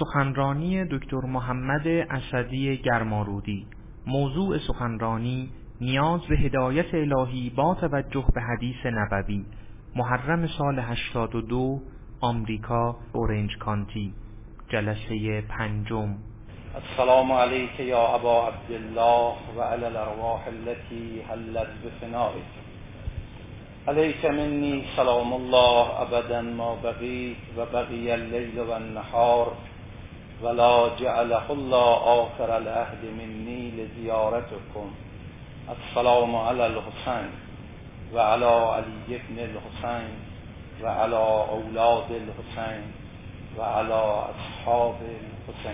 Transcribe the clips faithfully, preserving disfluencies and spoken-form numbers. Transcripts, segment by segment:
سخنرانی دکتر محمد اسدی گرمارودی. موضوع سخنرانی نیاز به هدایت الهی با توجه به حدیث نبوی. محرم سال هشتاد و دو، آمریکا، اورنج کانتی. جلسه پنجم. السلام علیک یا ابا عبدالله و علی الارواح التي حلت بفنائک. علیک منی سلام الله ابدا ما بقیت و بقی اللیل و النهار ولا جعله الله آخر العهد منی لزیارتکم. السلام علی الحسین و علی علی ابن الحسین و علی اولاد الحسین و علی اصحاب الحسین.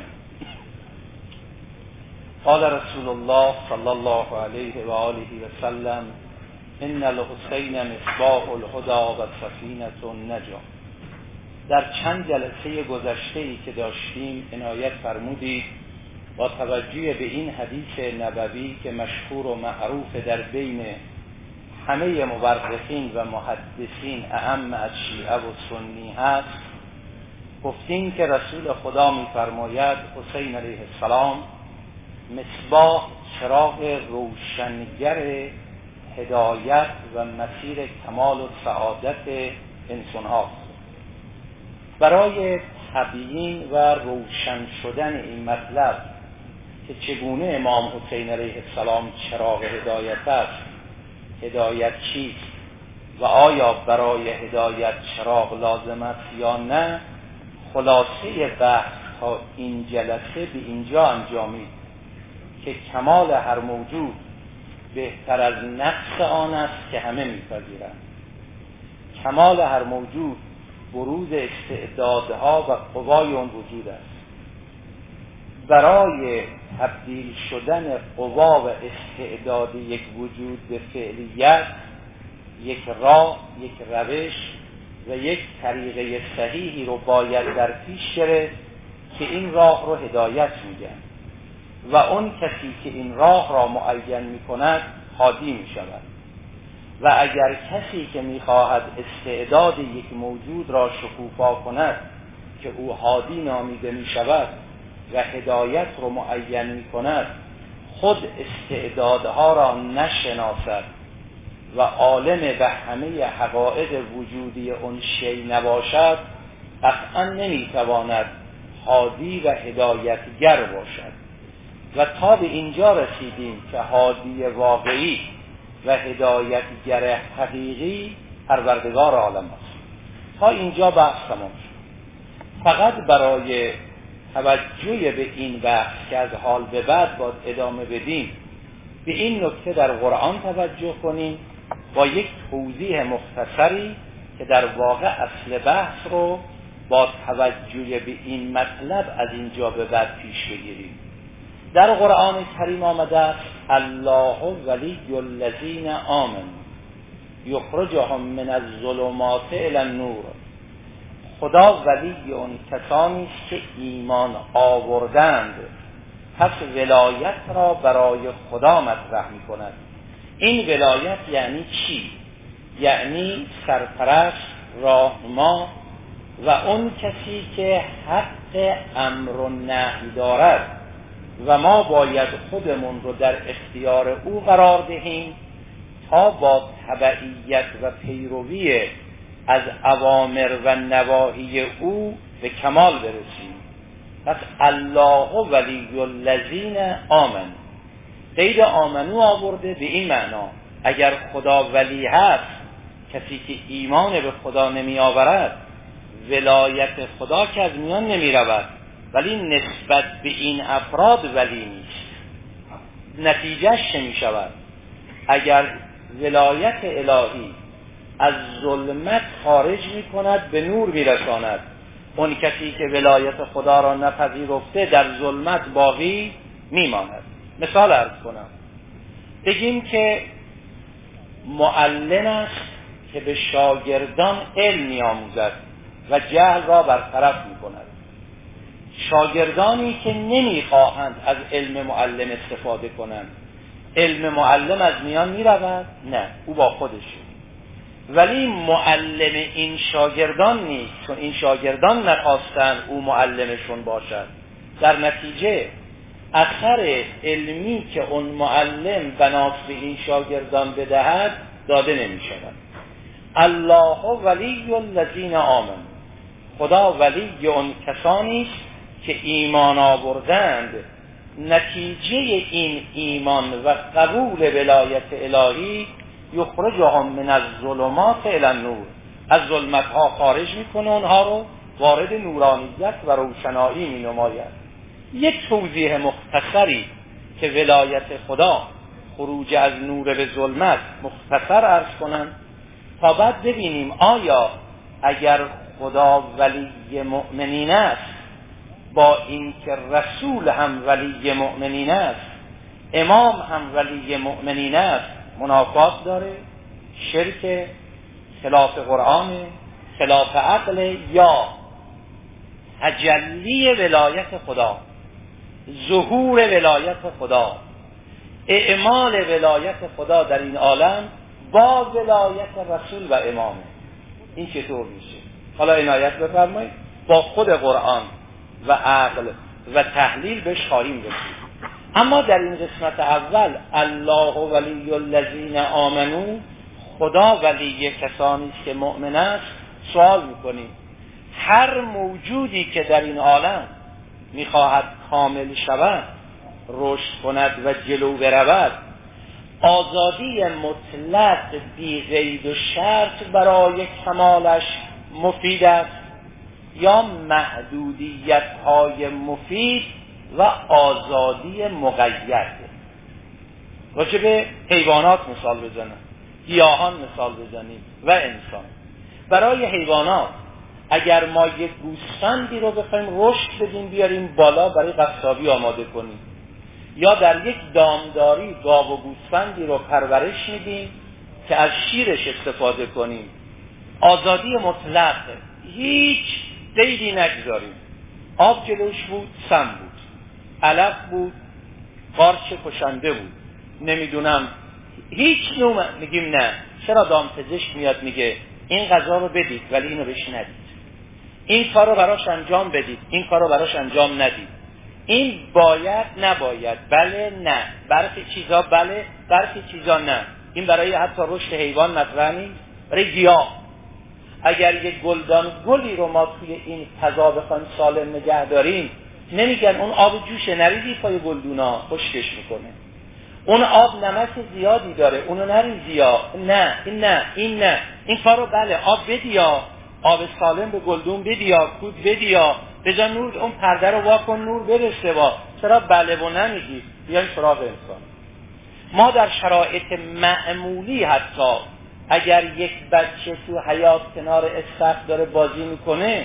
قال رسول الله صلی الله علیه و آله و سلم: ان الحسین مصباح الهدى و سفینة النجاة. در چند جلسه گذشته ای که داشتیم عنایت فرمودید با توجه به این حدیث نبوی که مشهور و معروف در بین همه مورخین و محدثین اعم از شیعه و سنی هست، گفتیم که رسول خدا می‌فرماید حسین علیه السلام مصباح، چراغ روشنگر هدایت و مسیر کمال و سعادت انسان هاست. برای تبیین و روشن شدن این مطلب که چگونه امام حسین علیه السلام چراغ هدایت است، هدایت چیست و آیا برای هدایت چراغ لازم است یا نه، خلاصه بحث تا این جلسه به اینجا انجامید که کمال هر موجود بهتر از نقص آن است که همه می‌پذیرند. کمال هر موجود بروز استعدادها و قوای آن وجود است. برای تبدیل شدن قوا و استعداد یک وجود به فعلیت، یک راه، یک روش و یک طریقه صحیحی رو باید در پیش گرفت که این راه رو هدایت میگن و اون کسی که این راه را معین می کند هادی می شود. و اگر کسی که می خواهد استعداد یک موجود را شکوفا کند که او هادی نامیده می شود و هدایت را معین می کند خود استعدادها را نشناسد و عالم به همه حقایق وجودی اون شیء نباشد، قطعا نمی تواند هادی و هدایتگر باشد. و تا به اینجا رسیدیم که هادی واقعی و هدایتگر حقیقی پروردگار عالم است. تا اینجا بحث تمام شد. فقط برای توجه به این بحث که از حال به بعد باید ادامه بدیم، به این نکته در قرآن توجه کنیم با یک توضیح مختصری که در واقع اصل بحث رو با توجه به این مطلب از اینجا به بعد پیش بگیریم. در قرآن کریم آمده است: الله ولی الذین آمنوا یخرجهم من الظلمات الی النور. خدا ولی اون کسانی است که ایمان آوردند، پس ولایت را برای خدا مطرح می کند. این ولایت یعنی چی؟ یعنی سرپرست، راهنما و اون کسی که حق امر و نهی دارد و ما باید خودمون رو در اختیار او قرار دهیم تا با تبعیت و پیروی از اوامر و نواهی او به کمال برسیم. پس الله ولی الذین آمنوا، قید آمنو آورده به این معنا اگر خدا ولی هست، کسی که ایمان به خدا نمی آورد ولایت خدا که از میان نمی رود، ولی نسبت به این افراد ولی نیست. نتیجهش چه می شود؟ اگر ولایت الهی از ظلمت خارج می کند به نور می رساند، اون کسی که ولایت خدا را نپذیرفته در ظلمت باقی می ماند. مثال عرض کنم، بگیم که معلم است که به شاگردان علم می آموزد و جهل را برطرف می کند. شاگردانی که نمیخواهند از علم معلم استفاده کنند، علم معلم از میان می رود؟ نه، او با خودشه. ولی معلم این شاگردان نیست، چون این شاگردان نخواستن او معلمشون باشد. در نتیجه اثر علمی که اون معلم بناس به این شاگردان بدهد داده نمی شود. الله ولی الذین آمنوا، خدا ولی اون کسانی است که ایمان آوردند. نتیجه این ایمان و قبول ولایت الهی یخرجهم من الظلمات الی النور، از ظلمت ها خارج میکنه اونها رو، وارد نورانیت و روشنایی می نماید. یک توضیح مختصری که ولایت خدا خروج از نور به ظلمت مختصر عرض کنم تا بعد ببینیم آیا اگر خدا ولی مؤمنین است، با اینکه رسول هم ولی مؤمنین است، امام هم ولی مؤمنین است، منافات داره؟ شرک، خلاف قرآن، خلاف عقل، یا تجلی ولایت خدا، ظهور ولایت خدا، اعمال ولایت خدا در این عالم با ولایت رسول و امامه؟ این چطور میشه؟ حالا عنایت بفرمایید، با خود قرآن و عقل و تحلیل بهش خواهیم رسید. اما در این قسمت اول الله ولی الذین آمنوا، خدا ولی کسانی که مؤمن است، سوال میکنیم هر موجودی که در این عالم میخواهد کامل شود، رشد کند و جلو برود، آزادی مطلق بی قید و شرط برای کمالش مفید است یا محدودیت های مفید و آزادی مقید؟ راجع به حیوانات مثال بزنم، گیاهان مثال بزنیم و انسان. برای حیوانات اگر ما یک گوسفندی رو بخوایم رشد بدیم بیاریم بالا برای قصابی آماده کنیم، یا در یک دامداری گاو و گوسفندی رو پرورش میدیم که از شیرش استفاده کنیم، آزادی مطلق، هیچ قیدی نگذاریم. آب جلوش بود، سم بود، علف بود، قارچ کشنده بود، نمیدونم هیچ نوع، میگیم نه. چرا دامپزشک میاد میگه این غذا رو بدید ولی اینو بهش ندید، این کار رو براش انجام بدید، این کار رو براش انجام ندید، این باید نباید، بله نه، برخی چیزا بله، برخی چیزا نه. این برای حتی رشد حیوان مطرح نیست. برای گیاه اگر یک گلدان گلی رو ما توی این فضا بخوایم سالم نگه داریم، نمیگن اون آب جوشه نریزی پای گلدونا خشکش میکنه، اون آب نمک زیادی داره اونو نریزی، یا نه این نه این نه این کارو بله آب بدیا، آب سالم به گلدون بدیا، کود بدیا، بجا نور اون پرده رو واکن نور برسه. با چرا بله و نمیگی؟ بیاین سراغ انسان. ما در شرایط معمولی حتی اگر یک بچه تو حیاط کنار استخر داره بازی میکنه،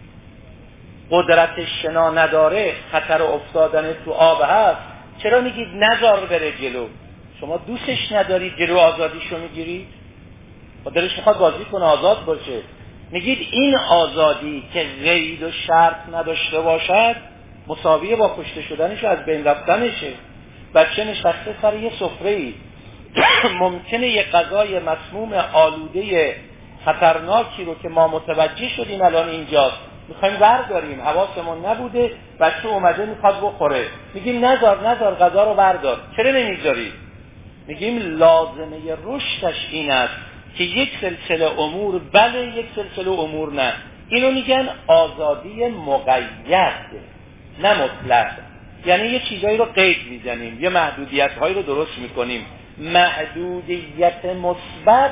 قدرت شنا نداره، خطر افتادن تو آب هست، چرا میگید نذار بره جلو؟ شما دوستش ندارید، جلو آزادیشو میگیرید؟ و دلش میخواد بازی کنه، آزاد باشه. میگید این آزادی که قید و شرط نداشته باشد مساویه با کشته شدنش و از بین رفتنشه. بچه نشسته سر یه سفره‌ای، ممکنه یه غذای مسموم آلوده خطرناکی رو که ما متوجه شدیم الان اینجاست میخوایم برداریم، حواسمون نبوده، بچه اومده میخواد بخوره، میگیم نذار نذار غذا رو بردار. چرا نمیذاری؟ میگیم لازمه رشدش این است که یک سلسله امور بله، یک سلسله امور نه. اینو میگن آزادی مقید نه مطلق. یعنی یه چیزایی رو قید میزنیم، یه محدودیت هایی رو درست میکنیم. محدودیت مثبت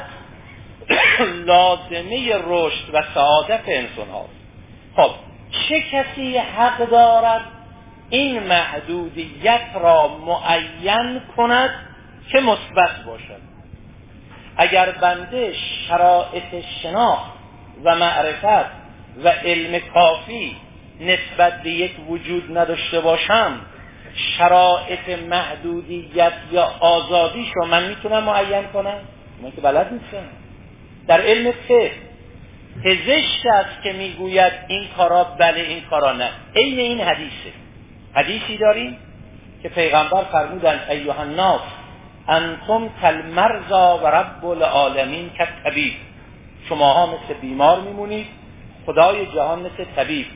لازمه رشد و سعادت انسان هاست. خب چه کسی حق دارد این محدودیت را معین کند که مثبت باشد؟ اگر بنده شرایط شناخت و معرفت و علم کافی نسبت به یک وجود نداشته باشم، شرایط محدودیت یا آزادیش رو من میتونم معین کنم؟ من که بلد نیستم. در علم فقه پزشک است که میگوید این کارا بله این کارا نه. عین این حدیثه. حدیثی داریم که پیغمبر فرمودند ایها الناس انتم کالمرضی و رب العالمین کالطبیب. شماها مثل بیمار میمونید، خدای جهان مثل طبیب.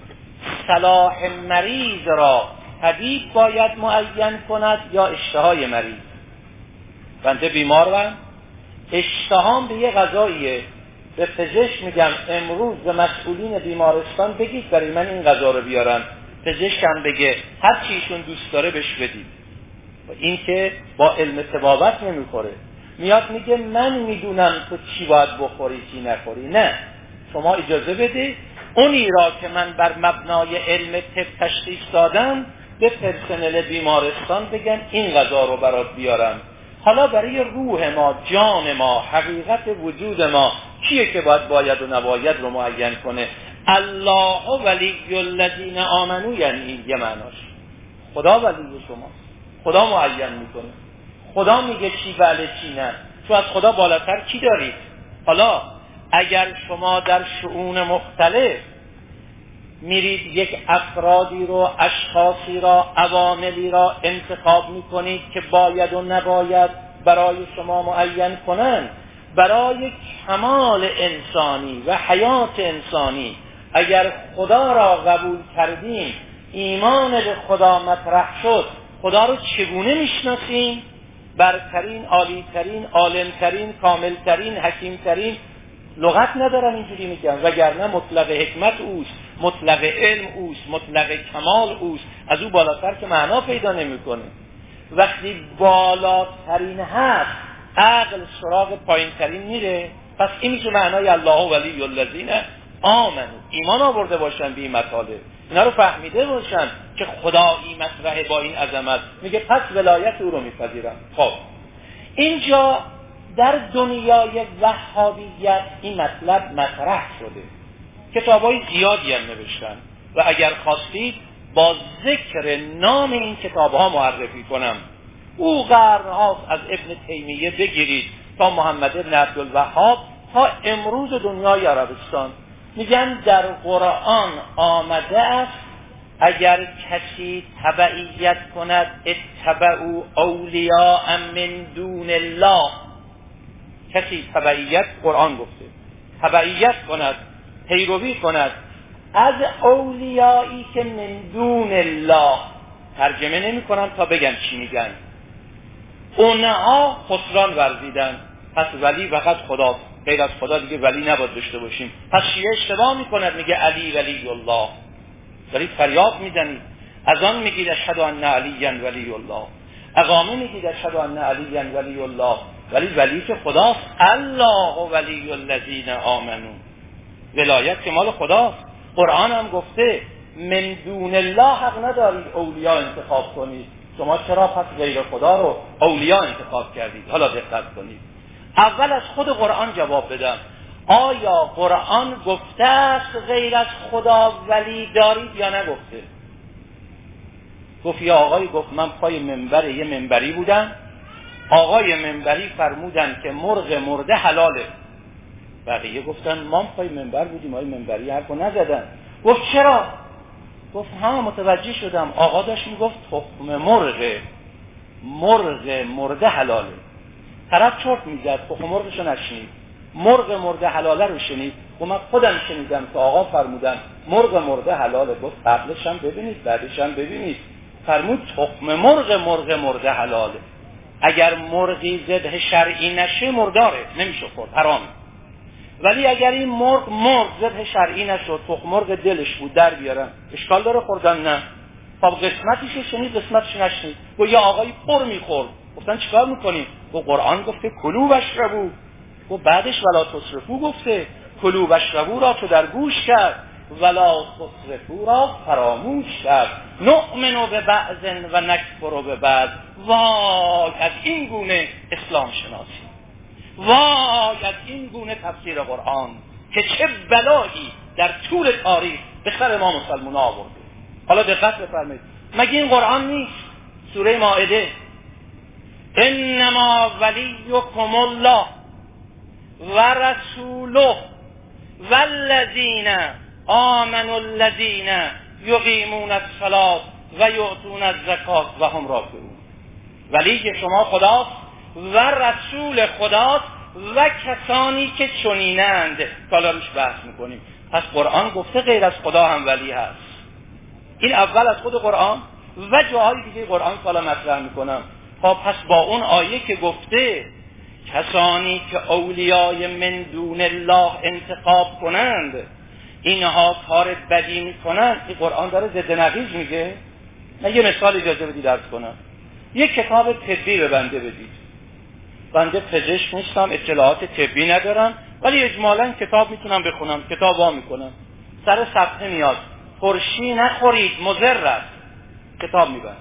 صلاح مریض را طبیب باید معین کند یا اشتهای مریض؟ بنده بیمارم، اشتهام به یه غذاییه، به پزشک میگم امروز به مسئولین بیمارستان بگید برای من این غذا رو بیارن، پزشکم بگه هر چی ایشون دوست داره بهش بدید. این که با علم طبابت نمیخوره. میاد میگه من میدونم تو چی باید بخوری چی نخوری. نه، شما اجازه بده اونی را که من بر مبنای علم طب تشخیص دادم به پرسنل بیمارستان بگن این غذا رو برات بیارم. حالا برای روح ما، جان ما، حقیقت وجود ما کیه که باید باید و نباید رو معین کنه؟ الله ولی الذین آمنو، یعنی این یه معناش خدا ولی شماست، خدا معین میکنه، خدا میگه چی بله چی نه. تو از خدا بالاتر کی دارید؟ حالا اگر شما در شؤون مختلف میرید یک افرادی رو، اشخاصی را، عواملی را انتخاب میکنید که باید و نباید برای شما معین کنند، برای کمال انسانی و حیات انسانی اگر خدا را قبول کردیم، ایمان به خدا مطرح شد، خدا رو چگونه میشناسیم؟ برترین، عالیترین، عالمترین، کاملترین، حکیمترین. لغت ندارم اینجوری میگم، وگرنه مطلق حکمت اوست، مطلق علم اوست، مطلق کمال اوست، از او بالاتر که معنا پیدا نمیکنه. وقتی بالاترین هست عقل سراغ پایینترین میره. پس این میشه معنای الله ولی الذین آمنو، ایمان آورده باشن به این مطالب، اینا رو فهمیده باشن که خدایی مطرحه با این عظمت، میگه پس ولایت او رو میپذیرم. خب اینجا در دنیای وهابیت این مطلب مطرح شده، کتابای زیادی هم نوشتن و اگر خواستید با ذکر نام این کتابها معرفی کنم. او قرن‌هاست از ابن تیمیه بگیرید تا محمد ابن عبدالوهاب تا امروز دنیای عربستان، میگن در قرآن آمده است اگر کسی تبعیت کند اتبعوا اولیاء من دون الله، کسی تبعیت، قرآن گفته تبعیت کند، پیروی کند از اولیایی که من دون الله، ترجمه نمی کنم تا بگم چی میگن، اونها خسران ورزیدن. پس ولی فقط خدا، غیر از خدا دیگه ولی نباید داشته باشیم. پس شیعه اشتباه میکند، میگه علی ولی الله، ولی فریاد میزنید، از آن میگید اشهد ان علی ولی الله، اقامه میگید اشهد ان علی ولی الله، ولی ولی که خداست. الله ولی الذین آمنو، ولایت که مال خداست. قرآن هم گفته من دون الله حق ندارید اولیاء انتخاب کنید. شما چرا پس غیر خدا رو اولیاء انتخاب کردید؟ حالا دقت کنید، اول از خود قرآن جواب بدم. آیا قرآن گفته است غیر از خدا ولی دارید یا نگفته؟ گفت یا آقای گفت من پای منبر یه منبری بودم، آقای منبری فرمودن که مرغ مرده حلاله. بقیه گفتن ما پای منبر بودیم، آقای منبری حرفو نزدن. گفت چرا؟ گفت ها متوجه شدم، آقا داشت میگفت تخم مرغ مرغ مرده حلاله. طرف چرت میزد، تخم مرغشو نشنید، مرغ مرده حلاله رو شنید. و من خودم شنیدم که آقا فرمودن مرغ مرده حلاله. گفت قبلش هم ببینید بعدش هم ببینید، فرمود تخم مرغ مرغ مرده حلاله. اگر مرغی ذبح شرعی نشه مرداره، نمیشه خورد، حرامه. ولی اگر این مرغ مرغ ذبح شرعی نشد، تخم مرغ دلش بود در بیارن، اشکال داره خوردن؟ نه. خب قسمتیش شنید قسمتش نشنید. و یا آقای پر میخورد، گفتن چیکار میکنیم؟ و قرآن گفته کلوا واشربوا، و بعدش ولا تسرفوا گفته کلوا واشربوا را تو در گوش کرد، ولا تسرفوا را فراموش کرد. نؤمن ببعض و نکفر ببعض. وای از این گونه اسلام شناسی، وای از این گونه تفسیر قرآن که چه بلایی در طول تاریخ به سر ما مسلمان آورده. حالا دقت بفرمایید، مگه این قرآن نیست؟ سوره مائده انما ولیکم الله و رسوله والذین آمنوا الذین یقیمون الصلاة و یؤتون الزکاة و هم راکعون. ولی که شما خداست و رسول خداست و کسانی که چنینند حالا روش بحث میکنیم. پس قرآن گفته غیر از خدا هم ولی هست. این اول از خود قرآن و جاهای دیگه قرآن حالا مطرح میکنم. خب پس با اون آیه که گفته کسانی که اولیای من دون الله انتخاب کنند اینها کار بدی میکنند، این قرآن داره ضد نقیض میگه؟ من یه مثال اجازه بدید عرض کنم. یک کتاب طبی به بنده بدید. بنده پزشک نیستم، اطلاعات طبی ندارم، ولی اجمالاً کتاب میتونم بخونم، کتاب وا میکنم، سر صفحه میاد ترشی نخورید مضر است، کتاب میبندم،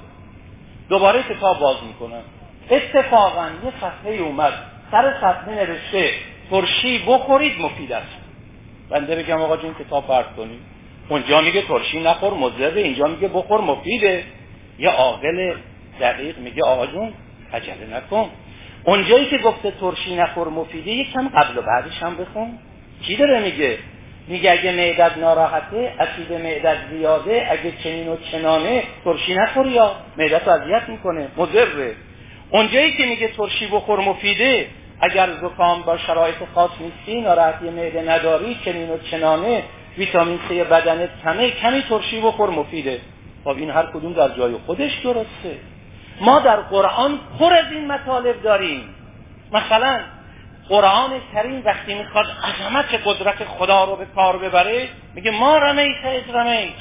دوباره کتاب باز میکنم، اتفاقاً یه صفحه اومد سر صفحه نوشته ترشی بخورید مفید است. بنده بگم آقا جون کتاب فرض کنید، اونجا میگه ترشی نخور مضره، اینجا میگه بخور مفیده. یه عاقل دقیق میگه آقا جون عجله نکن، اونجایی که گفته ترشی نخور مفیده یکم قبل و بعدش هم بخون. چی داره میگه؟ میگه اگه معدت ناراحته، اسید معدت زیاده، اگه چنین و چنانه ترشی نخور یا معدت رو اذیت میکنه مضره. اونجایی که میگه ترشی بخور مفیده، اگر زکام با شرایط خاص نیستی، ناراحتی معده نداری، چنین و چنانه، ویتامین سی بدنت کمه، کمی ترشی بخور مفیده. خب این هر کدوم در جای خودش درسته. ما در قرآن پر از این مطالب داریم. مثلا قرآن کریم وقتی میخواد عظمت قدرت خدا رو به کار ببره میگه ما رمیت از رمیت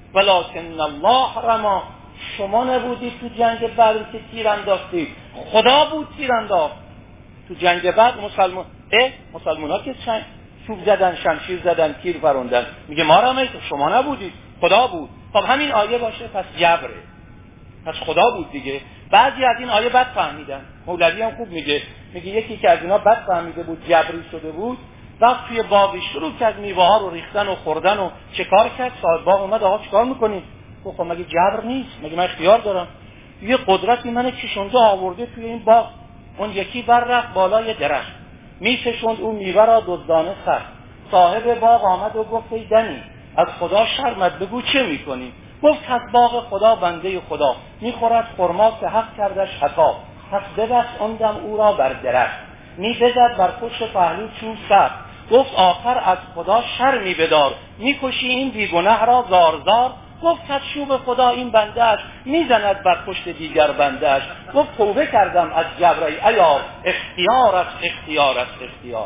ولکن الله رما، شما نبودید تو جنگ بدر که تیر انداختید، خدا بود تیر انداخت. تو جنگ بدر مسلمان اه مسلمان ها که چوب زدن، شمشیر زدن، تیر فروندن، میگه ما رمیت، شما نبودید، خدا بود. خب همین آیه باشه پس جبره، پس خدا بود دیگه. بعضی از این آیه بد فهمیدن. مولوی هم خوب میگه، میگه یکی که از اینا بد فهمیده بود، جبری شده بود، رفت توی باغی شروع کرد میوه ها رو ریختن و خوردن و چه کار کرد؟ صاحب باغ اومد آقا چیکار میکنید؟ گفت خب مگه جبر نیست؟ مگه من اختیار دارم؟ یه قدرتی منو کشونده آورده توی این باغ. اون یکی بر رفت بالای درخت میکشوند اون میوه را دزدانه خورد. صاحب باغ آمد و گفت ای دنی از خدا شرمت بگو چه میکنی؟ گفت از باغ خدا بنده خدا میخورد خرما که حق کردش خطا، پس ببست اندم او را بر درخت، می بزد بر پشت پهلو چوب سر. گفت آخر از خدا شرمی بدار، میکشی این بیگنه را زار زار. گفت از چوب خدا این بنده اش، میزند بر پشت دیگر بنده اش. گفت توبه کردم از جبرئی عیار، اختیار است اختیار است اختیار.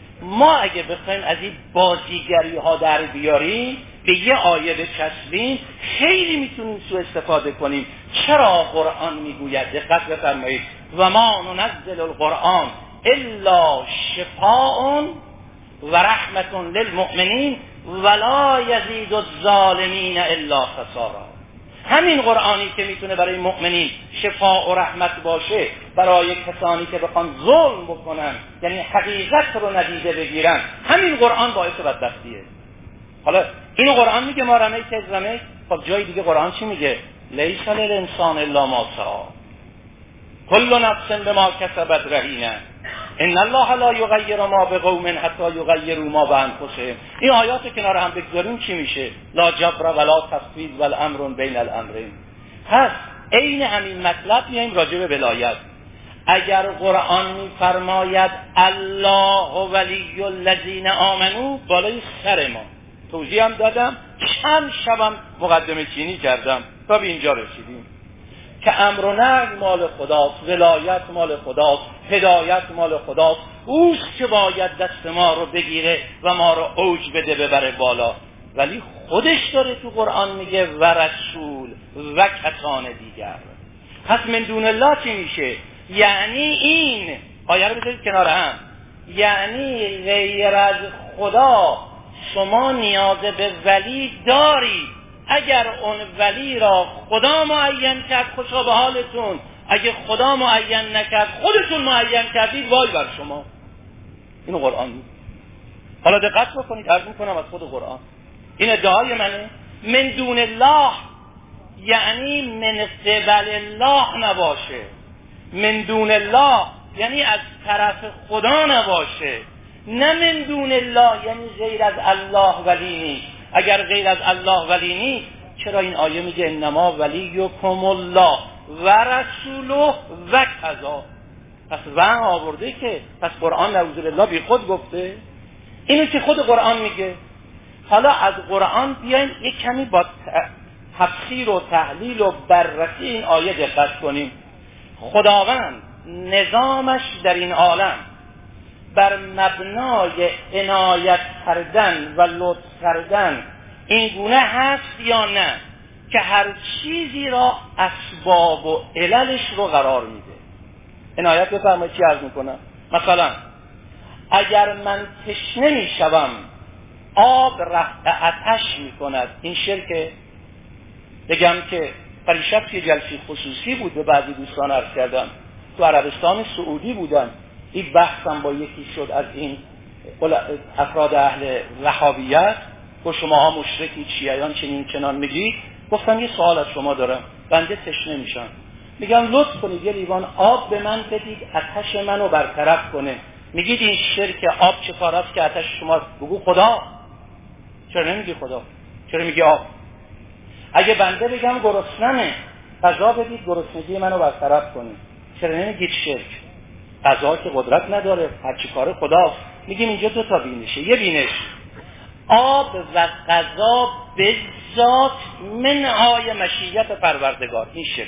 ما اگه بخوایم از این بازیگری ها در بیاریم، به یه آیه بچسبیم، خیلی میتونیم سوء استفاده کنیم. چرا قرآن میگوید؟ دقت بفرمایید، و ما ننزل القرآن الا شفاء و رحمت للمؤمنین ولا یزید الظالمین الا خسارا. همین قرآنی که میتونه برای مؤمنین شفاء و رحمت باشه، برای کسانی که بخوان ظلم بکنن، یعنی حقیقت رو ندیده بگیرن، همین قرآن باعث بدبختیه. حالا این قرآن میگه ما رمیت از رمیت، خب جای دیگه قرآن چی میگه؟ لیس للانسان الا ما سعی، کل نفس بما کسبت رهینه، ان الله لا یغیر ما بقوم حتی یغیروا ما بانفسهم. این آیات کنار هم بگذاریم چی میشه؟ لا جبر ولا تفویض والامر بین الامرین. پس عین همین مطلب میایم راجع به ولایت. اگر قرآن میفرماید الله ولی الذین آمنو، بالای سر ما توضیح هم دادم، چند شبم مقدمه چینی کردم تا به اینجا رسیدیم که امر و نهی مال خداست، ولایت مال خداست، هدایت مال خداست، اوست که باید دست ما رو بگیره و ما رو اوج بده ببره بالا. ولی خودش داره تو قرآن میگه و رسول و کسان دیگر. پس من دون الله چی میشه؟ یعنی این آیه رو بذارید کنار هم، یعنی غیر از خدا شما نیاز به ولی دارید. اگر اون ولی را خدا معین کرد خوشا به حالتون، اگه خدا معین نکرد خودتون معین کردید وای بر شما. اینو قرآن میگه. حالا دقت بکنید، عرض میکنم از خود قرآن، این ادعای منه. من دون الله یعنی من قبل الله نباشه، من دون الله یعنی از طرف خدا نباشه، نه من دون الله یعنی غیر از الله ولی نیست. اگر غیر از الله ولی نیست، چرا این آیه میگه انما ولیکم الله و رسوله و کذا؟ پس وحی آورده که پس قرآن نعوذ بالله بی خود گفته؟ اینو که خود قرآن میگه. حالا از قرآن بیایم یک کمی با تفسیر و تحلیل و بررسی این آیه دقت کنیم. خداوند نظامش در این عالم بر مبنای عنایت کردن و لطف کردن این گونه هست یا نه که هر چیزی را اسباب و عللش رو قرار میده؟ عنایت بفرمایید چی عرض میکنم؟ مثلا اگر من تشنه میشوم آب رفع آتش میکند، این شرکه؟ بگم که پریشب توی جلسه خصوصی بود، به بعضی دوستان عرض کردم تو عربستان سعودی بودم، این بحثم با یکی شد از این افراد اهل وهابیت، گفت شماها مشرکی چیایان چنین چنان میگید. گفتم یه سوال از شما دارم، بنده تشنه میشم، میگم لطف کنید یه لیوان آب به من بدید آتش منو برطرف کنه، میگید این شرک آب چه کار است که آتش شما؟ بگو خدا. چرا نمیگی خدا؟ چرا میگی آب؟ اگه بنده بگم گرسنمه غذا بدید گرسنگی منو برطرف کنه، چرا نمیگید شرک؟ غذا که قدرت نداره، هر چی کار خداست. میگیم اینجا دو تا بینشه، یه بینش آب و غذا به ذات منهای مشیت پروردگار، این شرک.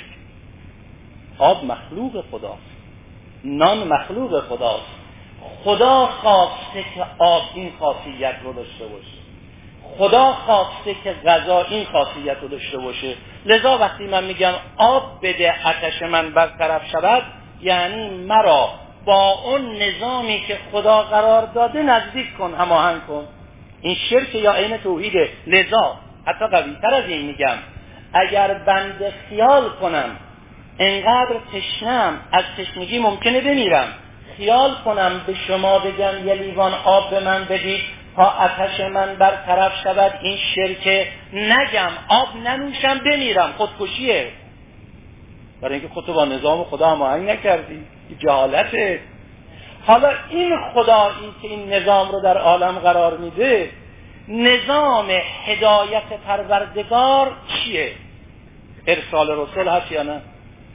آب مخلوق خداست، نان مخلوق خداست، خدا خواسته که آب این خاصیت رو داشته باشه، خدا خواسته که غذا این خاصیت رو داشته باشه. لذا وقتی من میگم آب بده آتش من برطرف شود، یعنی مرا با اون نظامی که خدا قرار داده نزدیک کن، هماهنگ کن. این شرک یا عین توحیده. لذا حتی قوی تر از این میگم، اگر بنده خیال کنم انقدر تشنم از تشنگی ممکنه بمیرم، خیال کنم به شما بگم یه لیوان آب به من بدید تا آتش من برطرف شود، این شرکه. نگم آب ننوشم بمیرم، خودکشیه، برای اینکه خودتو با نظام خدا هماهنگ نکردی، جهالته. حالا این خدایی که این نظام رو در عالم قرار میده، نظام هدایت پروردگار چیه؟ ارسال رسول هست یا نه؟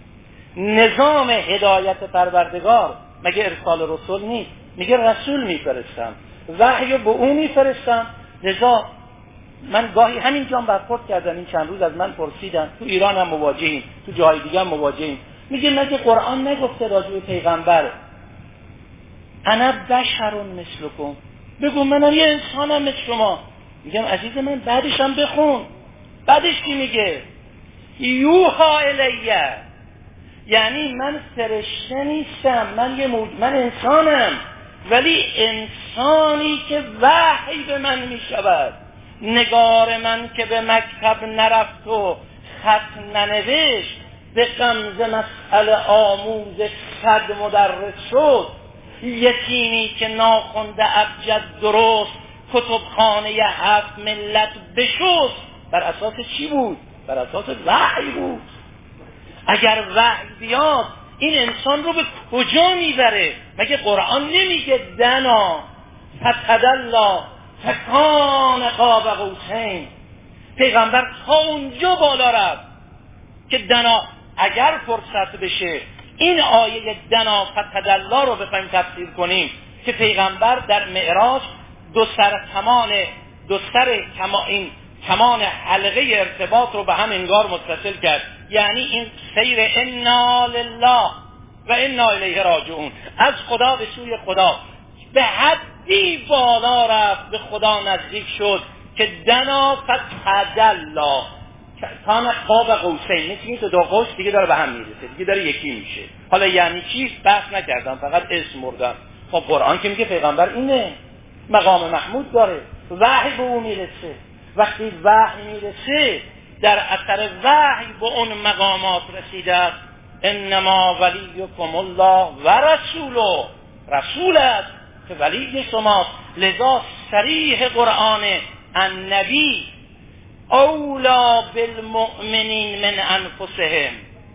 نظام هدایت پروردگار مگه ارسال رسول نیست؟ میگه رسول میفرستم، وحی به اون میفرستم. لذا من گاهی همین جام برخورد کردن، این چند روز از من پرسیدن، تو ایران هم مواجهیم، تو جای دیگه هم مواجهیم، میگه مگه قرآن نگفته راجع به پیغمبر انا بشر مثلکم؟ بگو منم یه انسانم مثل شما. میگم عزیز من بعدش هم بخون، بعدش کی میگه؟ یوحا الیه، یعنی من فرشته نیستم، من یه موج... من انسانم، ولی انسانی که وحی به من میشود. نگار من که به مکتب نرفت و خط ننوشت، به غمزه مسئله آموز صد مدرس شد. یتیمی که ناخونده ابجد درست، کتبخانه هفت ملت بشست. بر اساس چی بود؟ بر اساس وحی بود. اگر وحی بیاد این انسان رو به کجا میبره؟ مگه قرآن نمیگه دنا فتدلا فکان قاب قوسین؟ پیغمبر تا اونجا بالا رفت که دنا، اگر فرصت بشه این آیه دنا فتدلا رو بخوایم تفسیر کنیم که پیغمبر در معراج دو سر کمان دو سر کما این کمان حلقه ارتباط رو به هم انگار متصل کرد، یعنی این سیر انا لله و انا الیه راجعون، از خدا به سوی خدا، به حدی بالا رفت، به خدا نزدیک شد که دنا فتدلا کان قاب قوسین، مثل این تو دو قوس دیگه داره به هم میرسه، دیگه داره یکی میشه. حالا یعنی چی؟ بحث نکردم، فقط اسم بردم. خب قرآن که میگه پیغمبر اینه، مقام محمود داره، وحی به اون میرسه. وقتی وحی میرسه، در اثر وحی به اون مقامات رسیده است. انما ولیکم الله و رسوله، رسول است که ولی شماست. لذا صریح قرآن النبی اولا بالمؤمنین من انفسهم،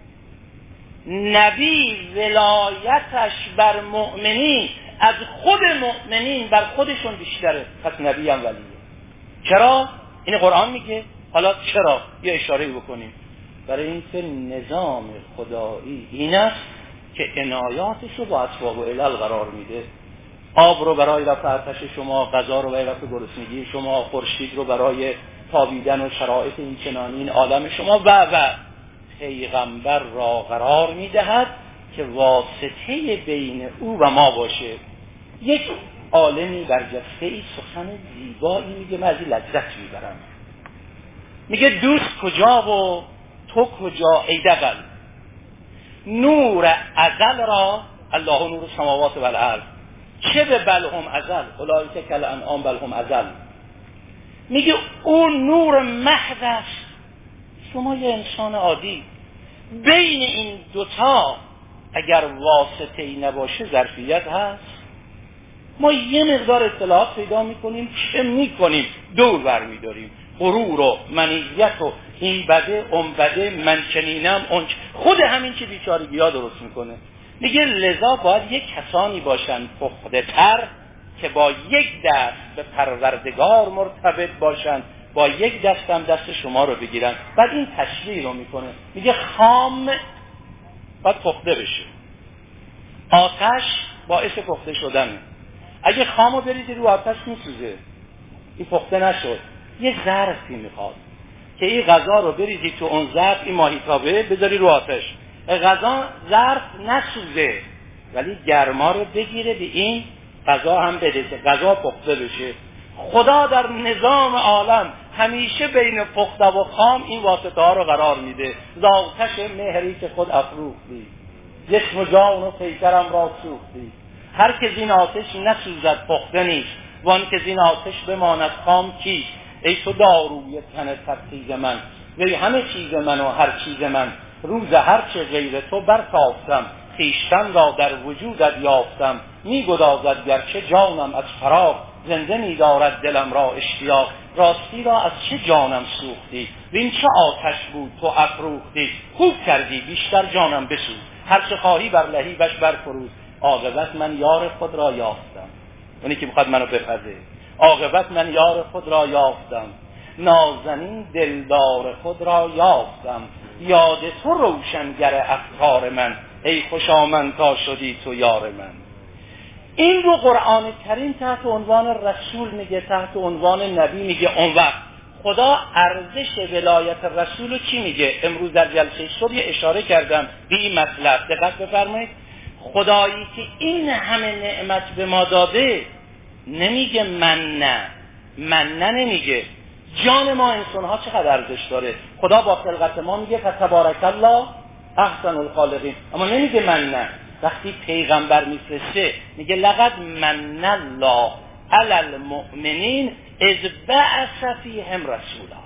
نبی ولایتش بر مؤمنین از خود مؤمنین بر خودشون بیشتره، پس نبی هم ولیه. چرا؟ این قرآن میگه. حالا چرا؟ یه اشاره بکنیم. برای اینکه نظام خدایی این است که عنایاتش رو با اسباب و علل قرار میده. آب رو برای رفع آتش شما، غذا رو برای رفع گرسنگی شما، خورشید رو برای تابیدن و شرایط این چنانی این عالم شما و و پیغمبر را قرار میدهد که واسطه بین او و ما باشه. یک عالمی برجسته ای سخن زیبایی میگه، من از این لذت میبرم. میگه دوست کجا و تو کجا ای دغل، نور ازل را الله نور السماوات و الارض، چه به بلهم ازل اولئک کالانعام بل هم ازل. میگه اون نور محض است، شما یه انسان عادی. بین این دوتا اگر واسطه ای نباشه ظرفیت هست. ما یه مقدار اطلاعات پیدا میکنیم، چه میکنیم؟ دور برمیداریم، غرور و منیت و این بده اون بده، من چنینم اون چ... خود همین که بیچارگی ها درست میکنه. میگه لذا باید یک کسانی باشن پخته تر که با یک دست به پروردگار مرتبط باشن، با یک دست هم دست شما رو بگیرن. بعد این تشریح رو میکنه، میگه خام باید پخته بشه، آتش باعث پخته شدنه. اگه خامو بریزی رو آتش میسوزه، این پخته نشد. یه ظرفی میخواد که این غذا رو بریزی تو اون ظرف، این ماهیتابه بذاری رو آتش، غذا ظرف نسوزه ولی گرما رو بگیره، به این غذا هم بده که غذا پخته بشه. خدا در نظام عالم همیشه بین پخته و خام این واسطه ها رو قرار میده. زآتش مهری که خود افروختی، جسم و جان و پیکرم را سوختی. هر که زین آتش نسوزد پخته نیست، وان که زین آتش بماند خام کیست. ای تو داروی تن ترتیز من، وی همه چیز من و هر چیز من. روز هر چه غیر تو برتافتم، خویشتن را در وجودت یافتم. می گدازد گرچه جانم از فراق، زنده می دارد دلم را اشتیاق. راستی را از چه جانم سوختی، وین چه آتش بود تو افروختی. خوب کردی بیشتر جانم بسوز، هر چه خواهی بر لهیبش برفروز. عاقبت من یار خود را یافتم، اونی که میخواد منو بپزه. عاقبت من یار خود را یافتم، نازنین دلدار خود را یافتم. یاد تو روشنگر افکار من، ای خوشا من تا شدی تو یار من. این رو قرآن کریم تحت عنوان رسول میگه، تحت عنوان نبی میگه. اون وقت خدا ارزش ولایت رسول رو چی میگه؟ امروز در جلسه صبح اشاره کردم به این مطلب، دقت بفرمایید. خدایی که این همه نعمت به ما داده نمیگه من نه، من نه نمیگه. جان ما انسان ها چقدر ارزش داره. خدا با خلقت ما میگه فتبارک الله احسن الخالقین، اما نمیگه من نه. وقتی پیغمبر میفرسته میگه لقد من الله علی المؤمنین اذ بعث فیهم رسولا.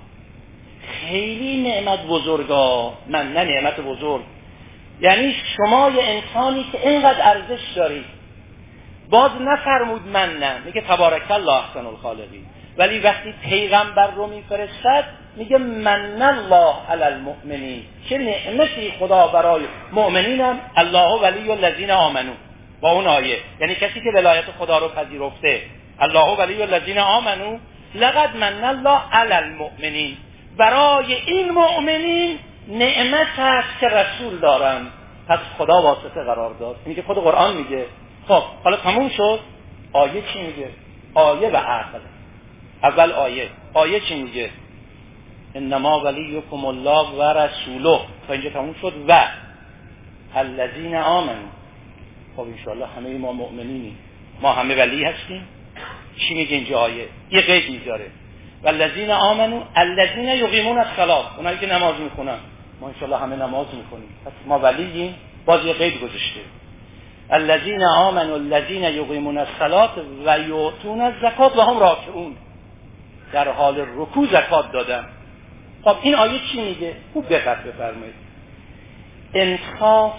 خیلی نعمت بزرگا، من نه نعمت بزرگ. یعنی شما یه انسانی که اینقدر ارزش دارید، باز نفرمود من نه، میگه تبارک الله احسن الخالقین. ولی وقتی پیغمبر رو میفرستد میگه من الله علی المؤمنین. چه نعمتی خدا برای مؤمنینم. الله ولی الذین آمنو، با اون آیه، یعنی کسی که ولایت خدا رو پذیرفته. الله ولی الذین آمنو لقد من الله علی المؤمنین. برای این مؤمنین نعمت هست که رسول دارن، پس خدا واسطه قرار داد. این که خود قرآن میگه. خب حالا تموم شد. آیه چی میگه؟ آیه و عقل. اول آیه آیه چی میگه؟ انما ولیکم الله و رسوله. تا اینجا تموم شد. و الذین آمنوا. خب انشاءالله همه ما مؤمنینیم، ما همه ولی هستیم. چی میگه اینجا آیه؟ یه قید میذاره. والذین آمنوا الذین یقیمون الصلاة. اونایی که نماز میخونن. ما انشاءالله همه نماز میخونیم، پس ما ولییم. باز یه قید گذاشته. الذین آمنوا الذین یقیمون الصلاة و یؤتون الزکات و هم راکعون. در حال رکوع زکات دادن. خب این آیه چی میگه؟ خوب دقت بفرمایید. انصاف،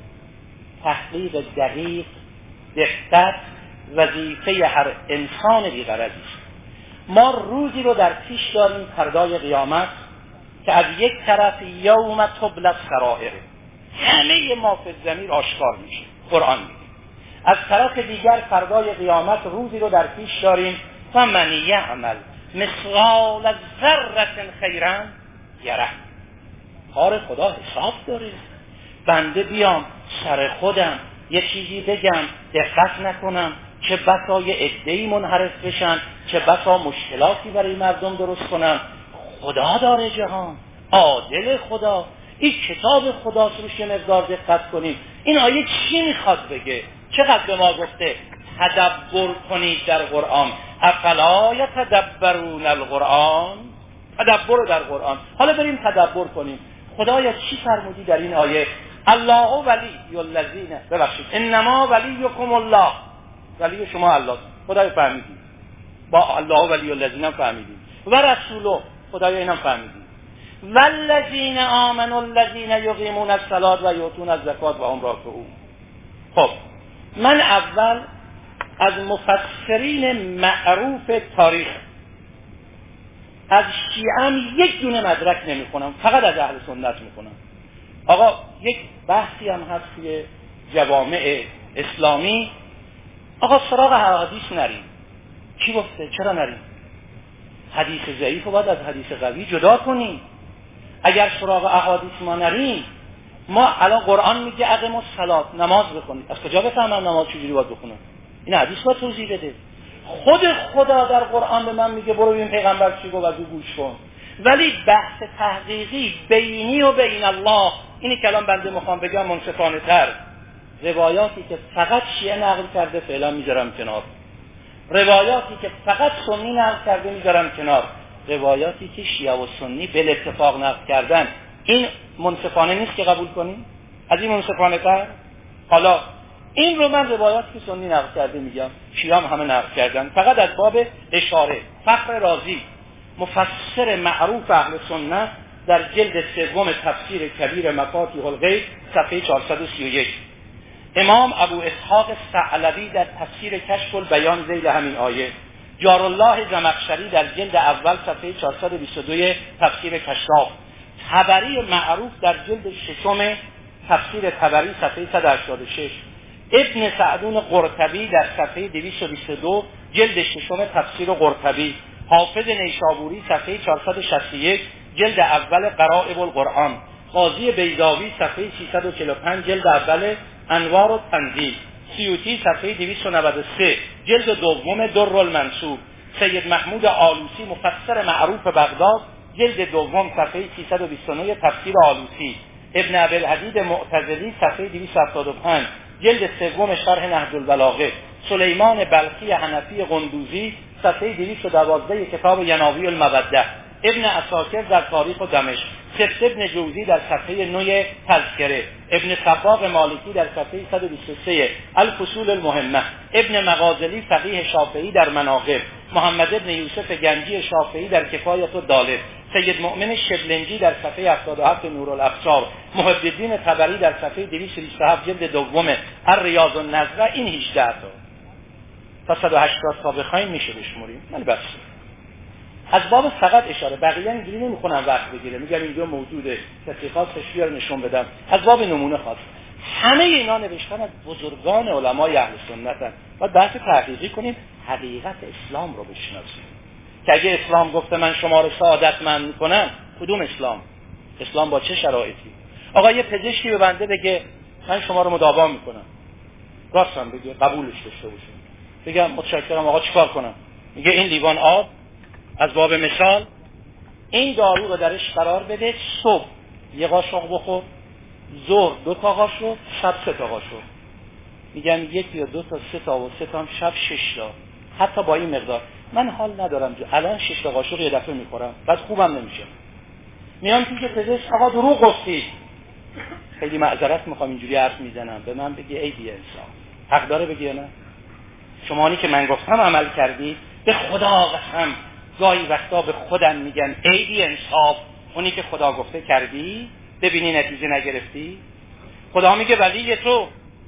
تحقیق دقیق، دقت وظیفه هر انسان بی‌غرضی است. ما روزی رو در پیش داریم، پردای قیامت، که از یک طرف یوم تبلی السرائر، همه ما فی الضمیر آشکار میشه، قرآن میگه. از طرف دیگر پردای قیامت روزی رو در پیش داریم، فمن یعمل مثقال ذره خیرا یره. کار خدا حساب داره. بنده بیام سر خودم یه چیزی بگم دقت نکنم، چه بسا یه عده‌ای منحرف بشن، چه بسا مشکلاتی برای مردم درست کنم. خدا داره جهان، عادل خدا، این کتاب خداست، روش یه مقدار دقت کنیم. این آیه چی میخواد بگه؟ چقدر به ما گفته تدبر کنید در قرآن، افلا یتدبرون القرآن، تدبر در قرآن. حالا بریم تدبر کنیم. خدایا چی فرمودی در این آیه؟ الله ولی الذین، ببخشید انما ولیکم الله، ولی شما الله. خدای فهمیدیم با الله ولی الذین هم فهمیدیم و رسوله، خدای اینم فهمیدیم. والذین آمنوا الذین یقیمون الصلاة و یؤتون الزکات و هم راکعون. خب من اول از مفسرین معروف تاریخ از شیعه یک دونه مدرک نمی کنم، فقط از اهل سنت می کنم. آقا یک بحثی هم هست که جوامع اسلامی، آقا سراغ حدیث نریم. کی گفته؟ چرا نریم؟ حدیث ضعیف رو باید از حدیث قوی جدا کنیم. اگر سراغ احادیث ما نریم، ما الان قرآن میگه اقیموا الصلاة، نماز بخونید. از کجا بفهمم نماز چجوری باید بخونم؟ این حدیث باید توضیح بده. خود خدا در قرآن به من میگه برو ببین پیغمبر چی گفت و تو گوش کن. ولی بحث تحقیقی بینی و بین الله، اینی که الان بنده میخوام بگم منصفانه تر، روایاتی که فقط شیعه نقل کرده فعلا میذارم کنار، روایاتی که فقط سنی نقل کرده میذارم کنار، روایاتی که شیعه و سنی به اتفاق نقل کردن، این منصفانه نیست که قبول کنیم؟ از این منصفانه تر؟ حالا این رو من روایاتی که سنی نقل کرده میگم، شیعه هم همه نقل کردن، فقط از باب اشاره. فخر رازی مفسر معروف اهل سنت در جلد سوم تفسیر کبیر مفاتیح الغیب صفحه چهارصد و سی و یک، امام ابو اسحاق ثعلبی در تفسیر کشف البیان ذیل همین آیه، جارالله زمخشری در جلد اول صفحه چهارصد و بیست و دو تفسیر کشاف، طبری معروف در جلد ششم تفسیر طبری صفحه صد و هشتاد و شش، ابن سعدون قرطبی در صفحه دویست و بیست و دو جلد ششم تفسیر قرطبی، حافظ نیشابوری صفحه چهارصد و شصت و یک جلد اول غرائب القرآن، قاضی بیضاوی صفحه سیصد و چهل و پنج جلد اول انوار التنزیل، سیوطی صفحه دویست و نود و سه جلد دوم در المنصور، سید محمود آلوسی مفسر معروف بغداد جلد دوم صفحه سیصد و بیست و نه تفسیر آلوسی، ابن ابی‌الحدید معتزلی صفحه دویست و هفتاد و پنج جلد سوم شرح نهج البلاغه، سلیمان بلخی حنفی قندوزی صفحه دویست و دوازده کتاب یناوی المودة، ابن عساکر در تاریخ و دمشق، سبت ابن جوزی در صفحه نو تذکره، ابن صباغ مالکی در صفحه صد و بیست و سه الفصول المهمه، ابن مغازلی فقیه شافعی در مناقب، محمد ابن یوسف گنجی شافعی در کفایت الدالب، سید مؤمن شبلنجی در صفحه هفتاد و هفت نور الابصار، محب الدین طبری در صفحه دویست و بیست و هفت جلد دوم الریاض النظره. این هجده تا تا صد و هشتاد تا بخوایم میشه بشموریم. من بس از باب فقط اشاره، بقیه اینجوری نمیخونم وقت بگیره، میگم اینجا موجوده کسی خواست تشریح رو نشون بدم، از باب نمونه خواست. همه اینا نوشتن از بزرگان علمای اهل سنتن. باید بحث تحقیقی کنیم، حقیقت اسلام رو بشناسیم که اگه اسلام گفته من شما رو سعادتمند میکنم، کدوم اسلام؟ اسلام با چه شرایطی؟ آقا یه پزشکی به بنده بگه من شما رو مداوا میکنم، راستم بگه قبولش داشته باشیم، بگم متشکرم آقا چیکار کنم؟ میگه این لیوان آب از باب مثال این دارو رو درش قرار بده، صبح یه قاشق بخور، ظهر دو تا قاشق، شب سه تا قاشق. میگم یک یا دو تا سه تا و سه تا هم شب شش تا، حتی با این مقدار من حال ندارم جو. الان شش تا قاشق یه دفعه میخورم بعد خوبم نمیشه. میام پیش پزشک آقا دروغ گفتی، خیلی معذرت میخوام اینجوری حرف میزنم، به من بگی ای بی انصاف، حق داره بگی نه؟ شمانی که من گفتم عمل کردی، به خدا قسم گاهی وقتا به خودم میگن ای بی انصاف، اونی که خدا گفته کردی؟ ببینی نتیجه نگرفتی؟ خدا میگه ولی تو،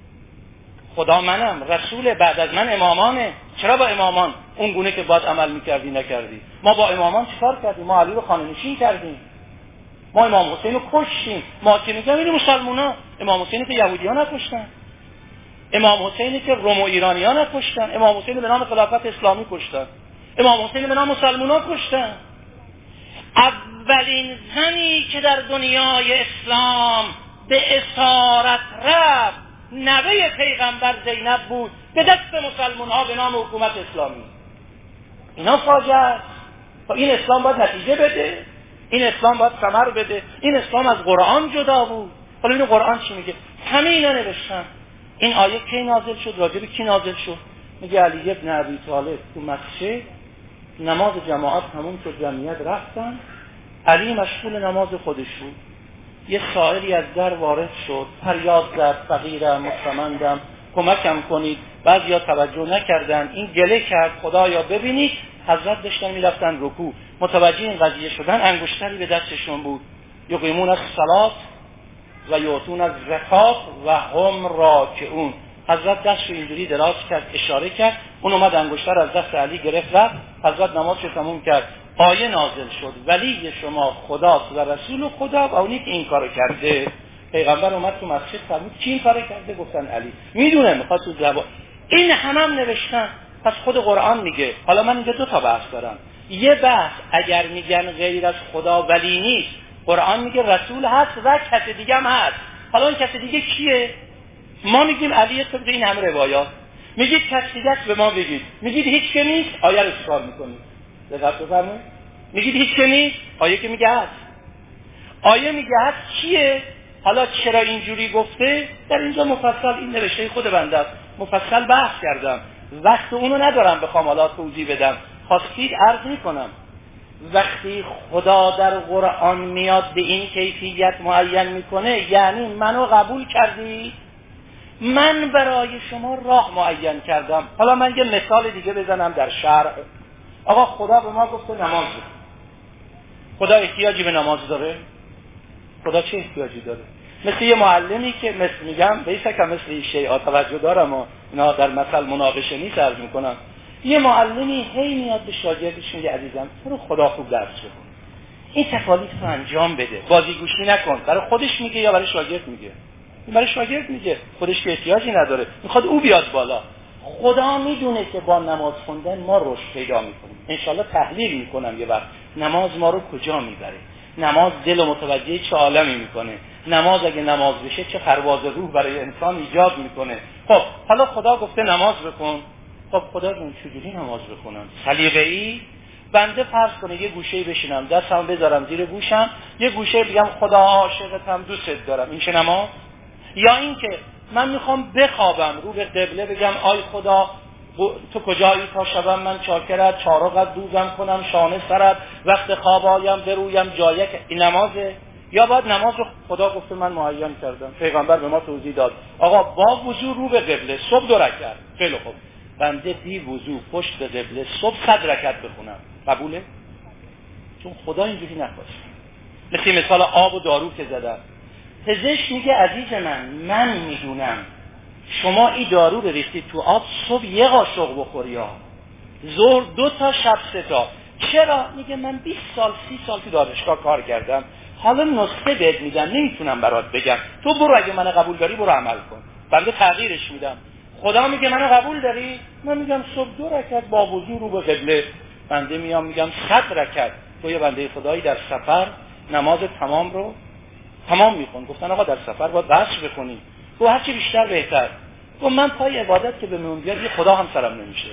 خدا منم، رسول بعد از من امامانه. چرا با امامان اون گونه که باید عمل میکردی نکردی؟ ما با امامان چیکار کردیم؟ ما علی رو خانه‌نشین کردیم، ما امام حسین رو کشتیم. ما که میگم این مسلمونا، امام حسینی که یهودیان نکشتن، امام حسینی که روم و ایرانیان نکشتن، امام حسینی به نام خلافت اسلامی کشتن، امام حسینی به نام مسلمونا کشتن. اولین زنی که در دنیای اسلام به اسارت رفت، نوه پیغمبر زینب بود، به دست مسلمان ها به نام حکومت اسلامی. اینا فاجعه است. این اسلام باید نتیجه بده، این اسلام باید ثمر بده. این اسلام از قرآن جدا بود. حالا این قرآن چی میگه؟ همه اینا نوشتن. این آیه کی نازل شد؟ راجع به کی نازل شد؟ میگه علی ابن ابی طالب تو مسجد نماز جماعت تموم شد، جمعیت رفتن، علی مشغول نماز خودش بود. یه سائلی از در وارد شد، فریاد زد فقیرم، مستمندم، کمکم کنید. بعضیا توجه نکردن، این گله کرد خدایا ببینید حضرت داشتن میرفتن رکوع، متوجه این قضیه شدن، انگشتری به دستشون بود، یقیمون الصلاة و یؤتون الزکات و هم راکعون. حضرت دست رو اینجوری دراز کرد، اشاره کرد، اون اومد انگشتر از دست علی گرفت رفت. حضرت نمازش رو تموم کرد، آیه نازل شد ولی شما خداست و رسول خدا و اونی که این کارو کرده. پیغمبر اومد تو مسجد فرمود کی این کارو کرده؟ گفتن علی. میدونه میخواد تو زبان. این همم هم نوشتن. پس خود قرآن میگه. حالا من اینجا دو تا بحث دارم. یه بحث اگر میگن غیر از خدا ولی نیست، قرآن میگه رسول هست و کس دیگه هم هست. حالا این کس دیگه کیه؟ ما میگیم علی طبق این همه روایات. میگید کس دیگه به ما بگید. میگید هیچ که نیست، آیه رو چیکار میکنید؟ دقت بفرمایید. میگید هیچ که نیست، آیه که میگه هست. آیه میگه هست کیه؟ حالا چرا اینجوری گفته؟ در اینجا مفصل این نوشته خود بنده است. مفصل بحث کردم. وقت اونو ندارم بخوام حالا توضیح بدم. خواستید عرض میکنم. وقتی خدا در قرآن میاد به این کیفیت معین میکنه، یعنی منو قبول کردی، من برای شما راه معین کردم. حالا من یه مثال دیگه بزنم در شرع. آقا خدا به ما گفته نماز بخون. خدا احتیاجی به نماز داره؟ خدا چه احتیاجی داره؟ مثل یه معلمی که مثل میگم بیسه که مثل این شیعه توجه دارم و اینا در مثل مناقشه نیست عرض میکنم. یه معلمی هی میاد به شاگردش میگه عزیزم تو رو خدا خوب درس بخون، این تکالیف رو انجام بده، بازیگوشی نکن. برای خودش میگه یا برای شاگرد میگه؟ برای شاگرد میگه. خودش که احتیاجی نداره، میخواد او بیاد بالا. خدا میدونه که با نماز خوندن ما رشد پیدا میکنیم. انشالله تحلیل میکنم یه وقت نماز ما رو کجا میبره، نماز دل و متوجه چه عالمی میکنه، نماز اگه نماز بشه چه پرواز روح برای انسان ایجاد میکنه. خب حالا خدا گفته نماز بکن. خب خدا جون چجوری نماز بخونم؟ سلیقه‌ای؟ بنده فرض کنه یه گوشه بشینم، دستم بذارم زیر گوشم، یه گوشه بگم خدا عاشقتم، دوست دارم، این چه نماز؟ یا اینکه من میخوام بخوابم، رو به قبله بگم آی خدا تو کجایی تا شبم من چاکرت، چارقت دوزم کنم شانه سرت، وقت خواب آیم برویم جایک. این نمازه؟ یا باید نماز رو خدا گفته من معین کردم، پیغمبر به ما توضیح داد آقا با وضو رو به قبله صبح دو رکعت. خیلی خوب، بنده بی وضو پشت به قبله صبح صد رکعت بخونم، قبوله؟ چون خدا اینجوری نخواست. مثل مثال آب و دارو که زدم، پزشک میگه عزیز من من میدونم شما این دارو رو ریختید تو آب، صبح یه قاشق بخوری ها، ظهر دو تا، شب سه تا. چرا؟ میگه من بیست سال سی سال تو دانشگاه کار کردم، حالا نسخه بهت میدم نمیتونم برات بگم، تو برو اگه منو قبول داری برو عمل کن. بنده تغییرش میدم. خدا میگه منو قبول داری؟ من میگم صبح دو رکعت با وضو رو به قبله. بنده میام میگم صد رکعت. تو یه بنده خدایی در سفر نماز تمام رو تمام میخون. گفتن آقا در سفر باید قصر بکنی. تو هر چی بیشتر بهتر. تو من پای عبادت که به من بیاد یه خدا هم سرم نمیشه.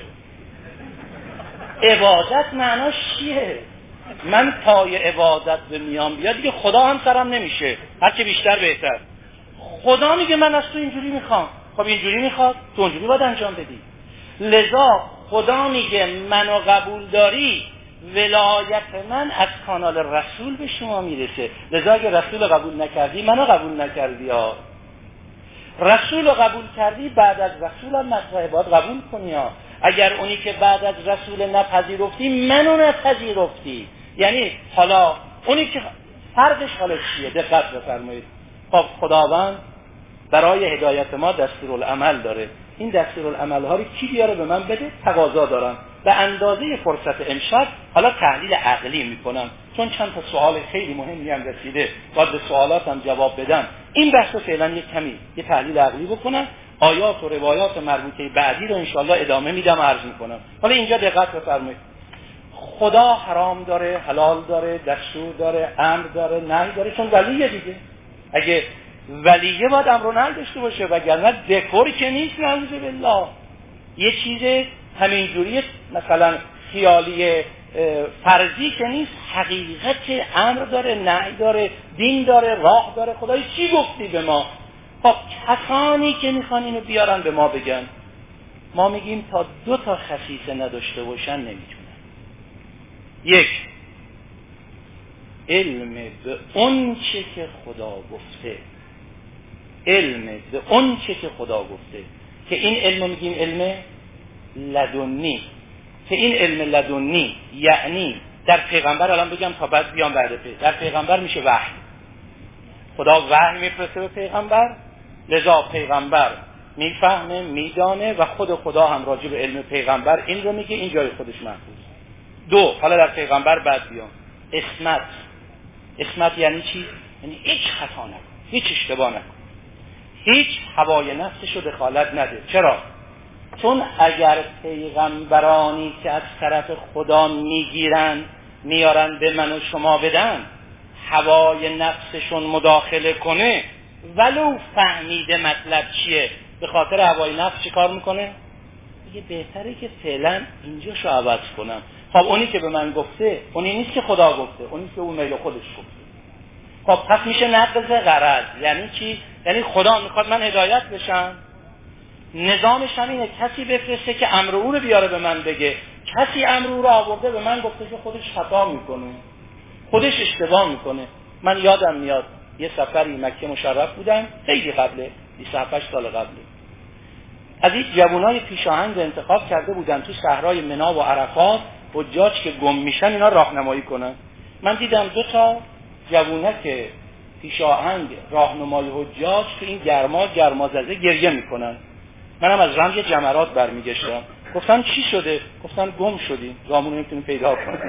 عبادت معناش چیه؟ من پای عبادت به میام بیاد دیگه خدا هم سرم نمیشه، هر چی بیشتر بهتر. خدا میگه من از تو اینجوری میخوام. خب اینجوری میخواد، تو اونجوری باید انجام بدی. لذا خدا میگه منو قبول داری، ولایت من از کانال رسول به شما میرسه. لذا اگه رسول قبول نکردی منو قبول نکردی ها. رسول رو قبول کردی، بعد از رسول هم مطرحه باید قبول کنی ها. اگر اونی که بعد از رسول نپذیرفتی منو نپذیرفتی، یعنی حالا اونی که فرقش حالا چیه؟ دقت بفرمایید. خب خداوند برای هدایت ما دستورالعمل داره. این دستورالعمل ها رو کی بیاره به من بده؟ تقاضا دارم. به اندازه فرصت امشب حالا تحلیل عقلی میکنم، چون چند تا سوال خیلی مهمی هم رسیده، باید به سوالاتم جواب بدم. این بحث رو فعلا یک کمی یه تحلیل عقلی بکنم، آیات و روایات مربوطه بعدی رو انشالله ادامه میدم و عرض میکنم. حالا اینجا دقت بفرمایید. خدا حرام داره، حلال داره، دستور داره، امر داره، نهی داره، چون ولیه دیگه. اگه ولیه باید امر و نهی داشته باشه، وگرنه دکور که نیست. نعوذ بالله. یه چیز همینجوری مثلا خیالی فرضی که نیست، حقیقت امر داره، نهی داره، دین داره، راه داره. خدای چی گفتی به ما؟ خب کسانی که میخوان اینو بیارن به ما بگن، ما میگیم تا دو تا خصیصه نداشته باشن نمیتونن. یک، علم به اون چه که خدا گفته، علم به اون چه که خدا گفته، که این علم میگیم علم لدنی، که این علم لدنی یعنی در پیغمبر، الان بگم تا بعد بیام بعد پی، در پیغمبر میشه وحی. خدا وحی میفرسته به پیغمبر، لذا پیغمبر میفهمه، میدانه و خود خدا هم راجع به علم پیغمبر این رو میگه، این جای خودش محفوظ. دو، حالا در پیغمبر بعد بیام اسمت. اسمت یعنی چی؟ یعنی هیچ خطا نکن، هیچ اشتباه نکن، هیچ هوای نفسش رو دخالت نده. چرا؟ چون اگر پیغمبرانی که از طرف خدا میگیرن میارن به من و شما بدن، هوای نفسشون مداخله کنه، ولو فهمیده مطلب چیه، به خاطر هوای نفس چی کار میکنه؟ میگه بهتره که فعلا اینجا شو عوض کنم. خب اونی که به من گفته اونی نیست که خدا گفته، اونی که اون میل خودش گفته. خب پس میشه نقض غرض. یعنی چی؟ یعنی خدا میخواد من هدایت بشم، نظامش هم اینه کسی بفرسته که امر او رو بیاره به من بگه. کسی امر او رو آورده به من گفته که خودش خطا میکنه، خودش اشتباه میکنه. من یادم میاد یه سفری مکه مشرف بودم، خیلی قبله، بیست و هفت سال قبله. از این جوانای پیشاهنگ رو انتخاب کرده بودن تو صحرای منی و عرفات، حجاج که گم میشن اینا راهنمایی کنن. من دیدم دو تا جوانک پیشاهنگ راهنمای حجاج تو این گرما گرمازده گریه میکنن. منم از رمز جمرات برمیگشتم. گفتم چی شده؟ گفتن گم شدیم، راهمون نمیتونیم پیدا کنیم.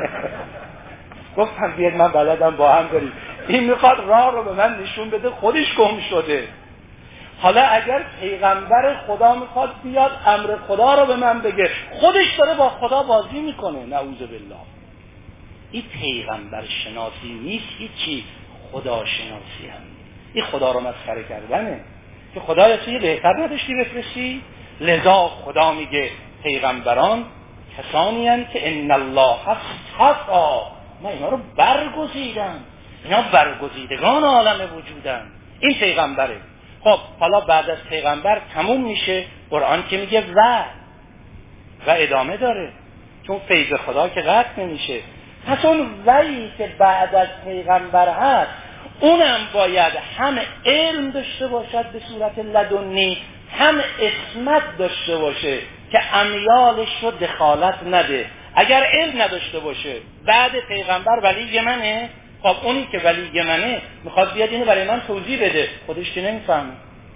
گفتم بیاد من بلدم با هم بریم. این میخواد راه رو به من نشون بده، خودش گم شده. حالا اگر پیغمبر خدا میخواد بیاد امر خدا رو به من بگه، خودش داره با خدا بازی میکنه. نعوذ بالله. این پیغمبر شناسی نیست، هیچی خدا شناسی هم. این خدا رو مسخره کردنه که خدایا تو یه بهتر نداشتی بفرستی. لذا خدا میگه پیغمبران کسانی هستند که ان الله اصطفی، من اینا رو برگزیدم، اینا برگزیدگان عالم وجودن. این پیغمبره. خب حالا بعد از پیغمبر تموم میشه قرآن که میگه و و ادامه داره، چون فیض خدا که قطع نمیشه. پس اون وحی که بعد از پیغمبر هست اونم باید هم علم داشته باشد به صورت لدنی، هم اسمت داشته باشه که امیالش رو دخالت نده. اگر علم نداشته باشه بعد پیغمبر ولی منه، خب اونی که ولی منه میخواد بیاد اینو برای من توضیح بده، خودش که نمیفهمه.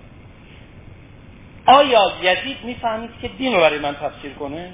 آیا یزید میفهمید که دین رو برای من تفسیر کنه؟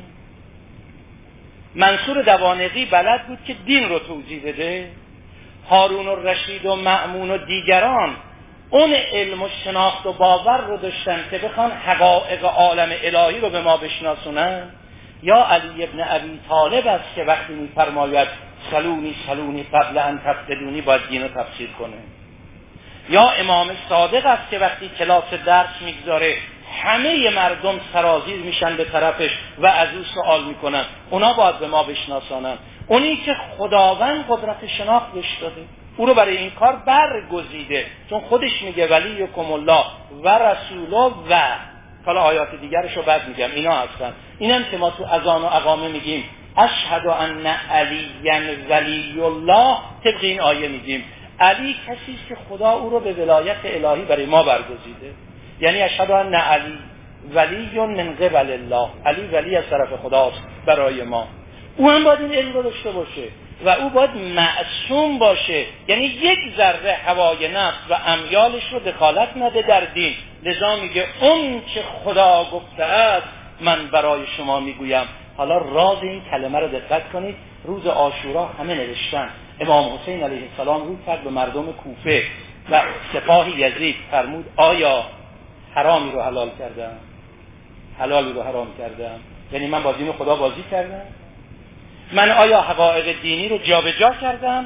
منصور دوانقی بلد بود که دین رو توضیح بده؟ هارون الرشید و مأمون و دیگران اون علم و شناخت و باور رو داشتن که بخوان حقایق عالم الهی رو به ما بشناسونن؟ یا علی ابن ابی طالب است که وقتی میفرماید سلونی سلونی قبل ان تفتدونی باید دین رو تفسیر کنه؟ یا امام صادق است که وقتی کلاس درس میگذاره همه مردم سرازیر میشن به طرفش و از او سوال میکنن؟ اونا باید به ما بشناسانن. اونی که خداوند قدرت شناخت بهش داده، او رو برای این کار برگزیده، چون خودش میگه ولیکم الله و رسوله و حالا آیات دیگرش رو بعد میگم. اینا هستن. اینم که ما تو اذان و اقامه میگیم اشهد ان علی ولی الله، طبق این آیه میگیم علی کسی است که خدا او رو به ولایت الهی برای ما برگزیده. یعنی اشهد ان علی ولی من قبل الله، علی ولی از طرف خداست برای ما. او هم باید این علم رو داشته باشه و او باید معصوم باشه، یعنی یک ذره هوای نفس و امیالش رو دخالت نده در دین. لذا میگه اون که خدا گفته است من برای شما میگویم. حالا راز این کلمه رو دقت کنید. روز عاشورا همه نوشتن، امام حسین علیه السلام رو کرد به مردم کوفه و سپاه یزید، فرمود آیا حرامی رو حلال کردم، حلالی رو حرام کردم؟ یعنی من با دین خدا بازی کردم؟ من آیا حقایق دینی رو جابجا کردم؟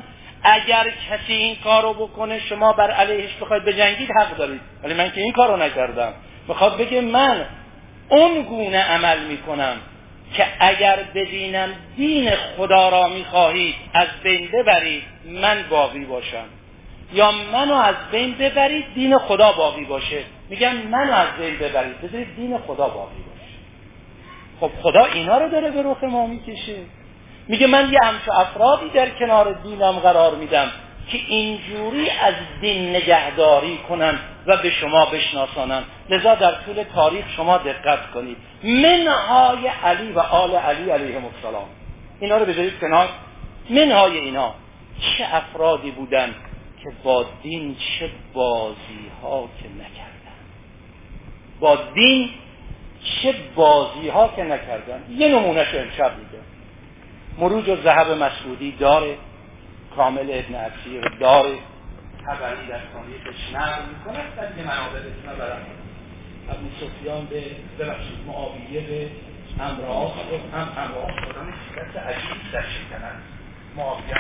اگر کسی این کارو بکنه شما بر علیهش بخواید بجنگید حق دارید، ولی من که این کارو نکردم. میخواد بگه من اون گونه عمل میکنم که اگر ببینم دین خدا را میخواهید از بین ببرید من باقی باشم، یا منو از بین ببرید دین خدا باقی باشه. میگم منو از بین ببرید بذارید دین خدا باقی باشه. خب خدا اینا رو داره به رخ ما میکشه. میگه من یه همچه افرادی در کنار دینم قرار میدم که اینجوری از دین نگهداری کنن و به شما بشناسانن. لذا در طول تاریخ شما دقت کنید، منهای علی و آل علی علیهم السلام، اینا رو بذارید کنار، منهای اینا چه افرادی بودن که با دین چه بازی ها که نکردن، با دین چه بازی ها که نکردن. یه نمونهش امشب میگه، مروج و ذهب مسعودی داره، کامل ابن عسیر داره، خبری در تاریخش نقل میکنه، در یه منابع بسیار برم ابو سفیان به ببخشید معاویه به امراض و هم امراض شدن شکست عجیب در شکنن معاویه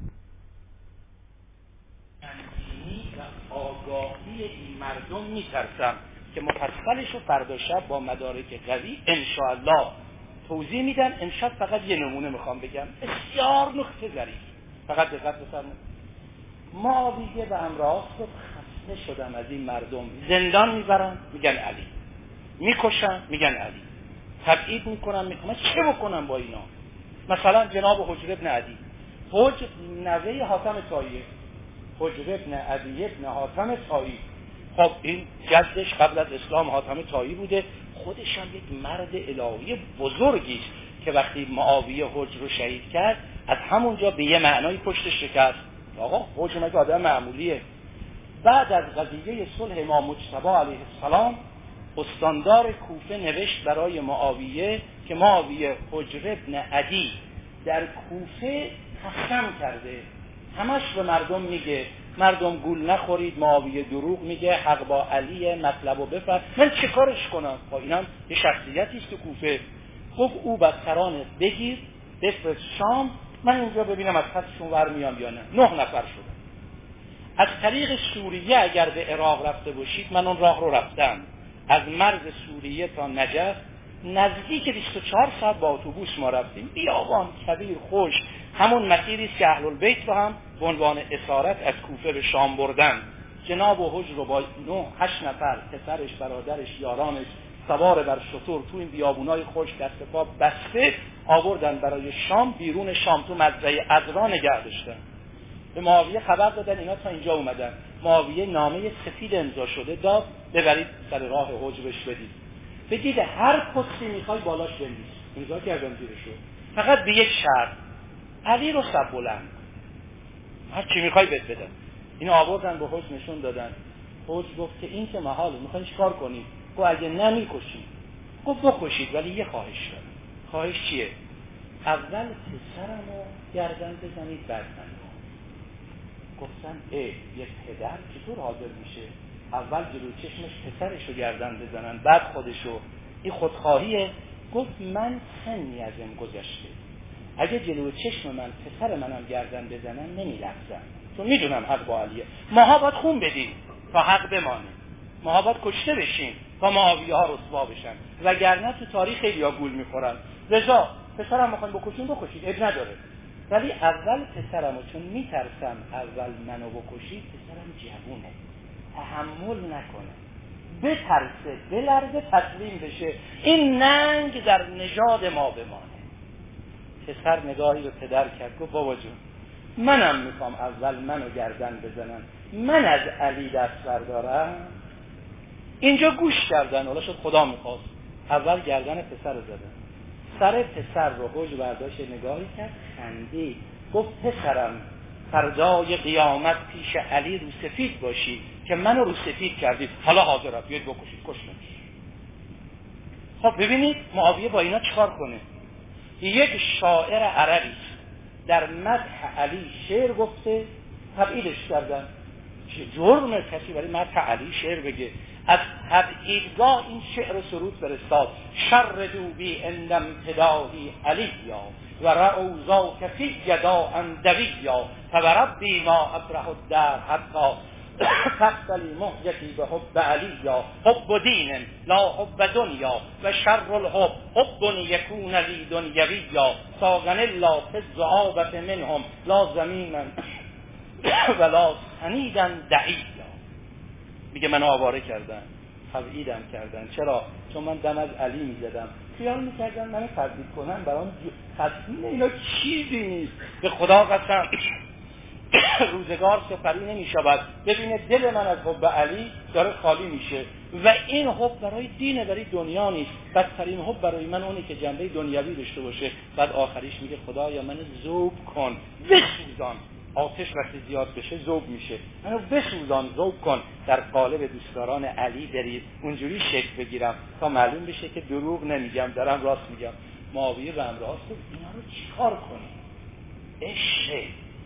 تنظیمی و آگاهی این مردم میترسم که مفصلش رو فردا شب با مدارک قوی انشاءالله توضیح میدن. امشب فقط یه نمونه میخوام بگم بسیار نکته ظریف، فقط دقت بفرمایید. معاویه و امراض رو خسته شدن از این مردم، زندان میبرن میگن علی، میکشن میگن علی، تبعید میکنن میکنن چه بکنن با اینا؟ مثلا جناب حجر ابن عدی، حجر نوه حاتم طایی، حجر ابن عدی ابن حاتم طایی، خب این جدش قبل از اسلام حاتم طایی بوده، خودش هم یک مرد الهی بزرگیست که وقتی معاویه حجر رو شهید کرد از همونجا به یه معنای پشتش شکست. آقا حجر مگه آدم معمولیه؟ بعد از قضیه صلح امام مجتبی علیه السلام استاندار کوفه نوشت برای معاویه که معاویه حجر ابن عدی در کوفه قسم کرده، همش به مردم میگه مردم گول نخورید، معاویه دروغ میگه، حق با علیه، مطلبو بفر، من چه کارش کنم؟ با اینم یه شخصیتی است تو کوفه. خب او بسترانت بگیر بفرست شام، من اینجا ببینم از خطشون ور میام یا نه. نه نفر شدن. از طریق سوریه اگر به عراق رفته باشید، من اون راه رو رفتم، از مرز سوریه تا نجف نزدیک بیست و چهار ساعت با اتوبوس ما رفتیم، بیابان کبیر خوش، همون مسیری است که اهل البیت رو هم به عنوان اسارت از کوفه به شام بردن. جناب و حجر رو با نه هشت نفر پسرش، برادرش، یارانش سوار بر شتر تو این بیابونای خوش دست پا بسته آوردن برای شام. بیرون شام تو مزرعه عذرا نگه داشتن. به معاویه خبر دادن اینا تا اینجا اومدن. معاویه نامه سفید امضا شده داد ببرید سر راه حجرش بدید، بگید هر پستی میخوای بالاش بنویس. امضا کردن زیرشو، فقط به یک شرط، علی رو سب بلند، هر چی میخوای بهت بدن. اینو آوردن به حجر نشون دادن. حجر گفت که این که محاله، میخواین چیکار کنید؟ گفت اگه نمیکشید، گفت بکشید ولی یه خواهش دارم. خواهش چیه؟ اول پسرمو گردن بزنید بعد من. گفتن ای یه پدر چطور حاضر میشه اول جلو چشمش پسرشو گردن بزنن بعد خودشو؟ این خودخواهیه. گفت من سنی ازم گذشته، اگه جلو چشم من پسر منم گردن بزنن نمیلغزم، چون میدونم حق با علیه. ماها باید خون بدیم تا حق بمانه، ماها باید کشته بشیم تا معاویه ها رسوا بشن، وگرنه تو تاریخ خیلی ها گول میخورن. رضا پسرم میخواین بکشین بکشید، اب نداره، ولی اول پسرمو چون میترسم اول منو بکشید، پسرم جوونه تحمل نکنه، بترسه بلرزه تسلیم بشه، این ننگ در نژاد ما بمانه. پسر نگاهی به پدر کرد، گفت بابا جون منم میخوام اول منو گردن بزنن، من از علی دست بردارم. اینجا گوش کردن، حالا شد خدا میخواست اول گردن پسر رو زدن. سر پسر رو حجر برداشت نگاهی کرد، خندید، گفت پسرم فردای قیامت پیش علی رو سفید باشی که منو رو سفید کردید، حالا حاضرم بیاید بکشید. کشتنش. خب ببینید معاویه با اینا چیکار کنه. یک شاعر عربی در مدح علی شعر گفته، تبعیدش کردن. جرم کسی برای مدح علی شعر بگه؟ از تبعیدگاه این شعر سرود فرستاد: شر دوبی اندم پداهی علی یا و رأوا ذاک فی یدا اندویا فوربی ما ابرح الدر حتی تقتلی مهجتی به حب علی یا حب دین لا حب دنیا و شر الحب حب یکون لی دنیوی یا ساغن الله فی الذعابة منهم لا زمینا ولا سنیدا دعیا. میگه من آواره کردن، تبعیدم کردن. چرا؟ چون من دم از علی میزدم، خیال میکردن من تبعید کنن برام خطین، اینا چیزی نیست. به خدا قسم روزگار سپری نمیشود ببینه دل من از حب علی داره خالی میشه و این حب برای دینه، برای دنیا نیست. بدترین حب برای من اونه که جنبه دنیوی داشته باشه. بعد آخریش میگه خدایا منو ذوب کن، بسوزان. آتش وقتی زیاد بشه ذوب میشه، منو بسوزان، ذوب کن. در قالب دوستداران علی برید اونجوری شکل بگیرم تا معلوم بشه که دروغ نمیگم، دارم راست میگم. معاویه به امر هاست اینا رو چیکار کنیم؟ عشق،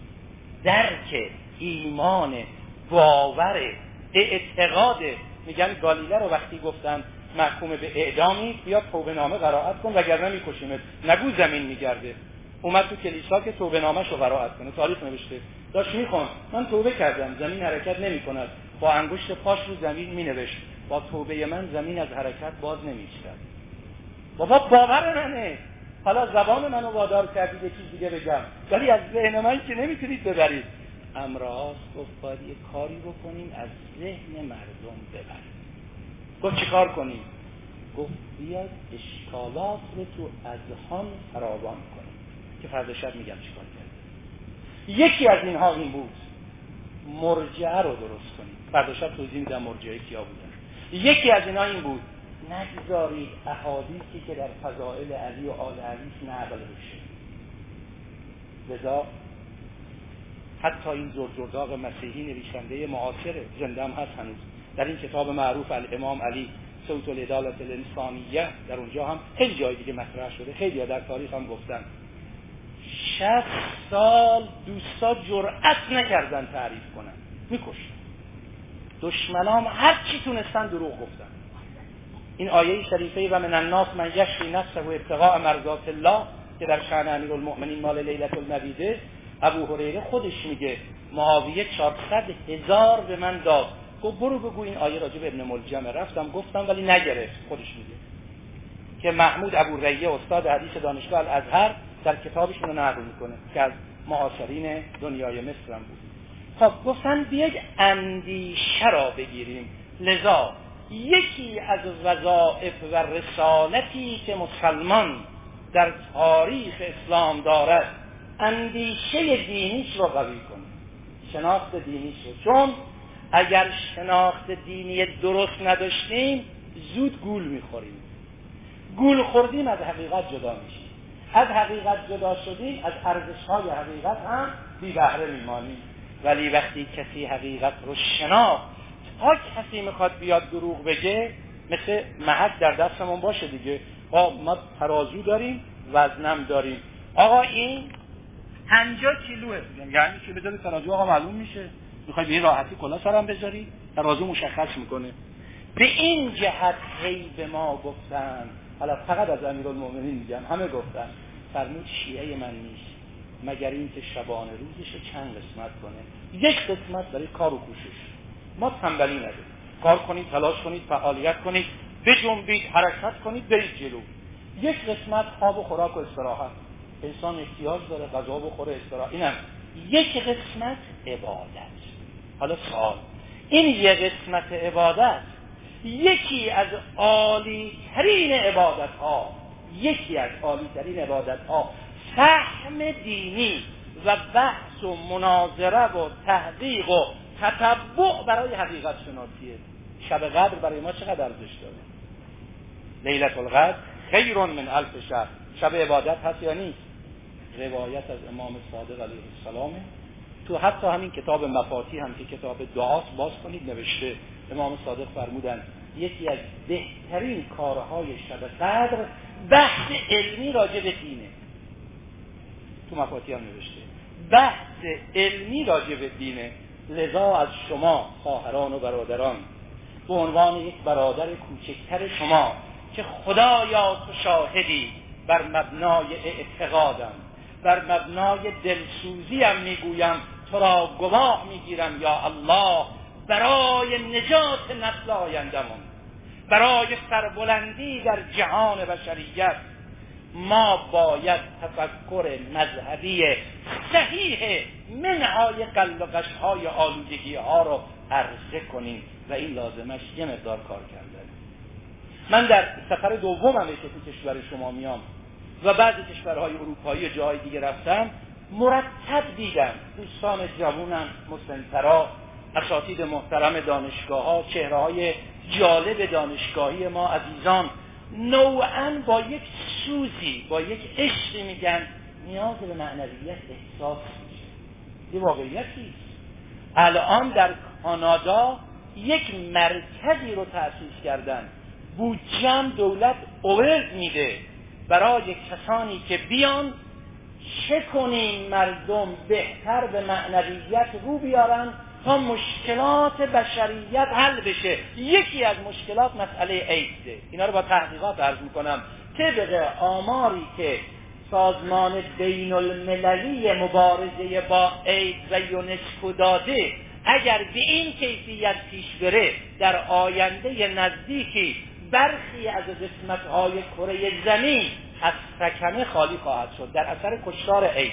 درک، ایمان، باور، اعتقاد. میگن گالیله رو وقتی گفتن محکوم به اعدامی بیا توبه نامه قرائت کن وگرنه میکشیمت، نگو زمین میگرده. اومد تو کلیسا که توبه نامه‌شو قرائت کنه، تاریخ نوشته، داشت میخوان من توبه کردم زمین حرکت نمیکند، با انگشت پاش رو زمین مینوشت با توبه من زمین از حرکت باز نمی‌ایستاد. بابا باور منه، حالا زبان منو وادار کردید یه چیز دیگه بگم، ولی از ذهن من که نمیتونید ببرید. امراست گفت باید یه کاری بکنیم از ذهن مردم ببرید. گفت چیکار کنیم؟ گفت بیاد اشکالات رو تو اذهان فراوان کنیم که فردا شب میگم چیکار کرد. یکی از اینها این بود مرجعه رو درست کنیم. فردا شب توضیح میدم مرجعه کیا بودن. یکی از اینها این بود نگذارید احادیثی که در فضائل علی و آل علی نقل بشه. لذا حتی این زرزرداغ مسیحی نویسنده معاصر زنده هم هست هنوز، در این کتاب معروف الامام علی صوت العدالة الانسانیه، در اونجا هم خیلی جای دیگه مطرح شده، خیلی ها در تاریخ هم گفتن. شصت سال دوستا جرأت نکردن تعریف کنن، میکشتن. دشمنام هر چی تونستن دروغ گفتن. این آیه شریفه و من الناس من یشری نفسه و ابتغاء مرضات الله که در شأن امیرالمؤمنین مال لیلة المبیده، ابو هریره خودش میگه معاویه چهارصد هزار به من داد. گفت برو بگو این آیه راجع به ابن ملجمه. رفتم گفتم ولی نگرفت. خودش میگه که محمود ابو ریه استاد حدیث دانشگاه الازهر در کتابش رو نقل میکنه که از معاصرین دنیای مصر هم بود. خب گفتن بیاید اندیشه را بگیریم. لذا یکی از وظایف و رسالتی که مسلمان در تاریخ اسلام دارد اندیشه دینیش رو قوی کنه، شناخت دینیش رو. چون اگر شناخت دینی درست نداشتیم زود گول میخوریم. گول خوردیم از حقیقت جدا میشیم. از حقیقت جدا شدیم از ارزش‌های حقیقت هم بی بهره میمانیم. ولی وقتی کسی حقیقت رو شناخت، تا کسی میخواد بیاد دروغ بگه، مثل محک در دستمون باشه دیگه. آقا ما ترازو داریم، وزنم داریم، آقا این پنجاه کیلوه، یعنی که بذاری ترازو آقا معلوم میشه. میخوای به این راحتی کلا سرم بذاری، ترازو مشخص میکنه. به این جهت هی به ما گفتن، حالا فقط از امیرالمؤمنین میگم، همه گفتن فرمود شیعه من نیست مگر این که شبانه روزش چند قسمت کنه. یک قسمت برای کار و کوشش. ما تنبلی نداریم، کار کنید، تلاش کنید، فعالیت کنید، بجنبید، حرکت کنید، برید جلو. یک قسمت خواب و خوراک و استراحت. انسان احتیاج داره غذا بخوره، استراحت. اینم یک قسمت عبادت. حالا سوال، این یک قسمت عبادت یکی از عالی ترین عبادت ها، یکی از عالی ترین عبادت ها فهم دینی و بحث و مناظره و تحقیق و تتبع برای حقیقت شناسیه. شب قدر برای ما چقدر ارزش داره؟ لیلة القدر خیر من الف شهر. شب عبادت هست یا نیست؟ روایت از امام صادق علیه السلام تو حتی همین کتاب مفاتیح هم که کتاب دعاست باز کنید نوشته. امام صادق فرمودن یکی از بهترین کارهای شب قدر بحث علمی راجع به دینه. تو مفاتیح هم نوشته بحث علمی راجع به دینه. لذا از شما خواهران و برادران به عنوان یک برادر کوچکتر شما که خدایا تو شاهدی بر مبنای اعتقادم بر مبنای دلسوزی هم میگویم تو را گواه میگیرم یا الله برای نجات نسل آیندمون، برای سربلندی در جهان بشریت ما باید تفکر مذهبی صحیح منهای قل و قشهای آلودگی ها رو عرضه کنیم و این لازمش یه مقدار کار کرده. من در سفر دومم که تو کشور شما میام و بعضی کشورهای اروپایی و جای دیگه رفتم، مرتب دیدم دوستان جوونم، مسن‌ترا، اساتید محترم دانشگاه ها، چهره های جالب دانشگاهی ما عزیزان نوعاً با یک سوزی، با یک عشقی میگن نیاز به معنویت احساس میشه. یه واقعیتی الان در کانادا یک مرکزی رو تأسیس کردن، بودجه دولت اوورد میده برای کسانی که بیان چه کنیم مردم بهتر به معنویت رو بیارن تا مشکلات بشریت حل بشه. یکی از مشکلات مسئله ایدزه. اینا رو با تحقیقات عرض میکنم. طبق آماری که سازمان بین المللی مبارزه با ایدز و یونسکو داده، اگر به این کیفیت پیش بره در آینده نزدیکی برخی از قسمت‌های کره زمین از سکنه خالی خواهد شد در اثر کشتار ایدز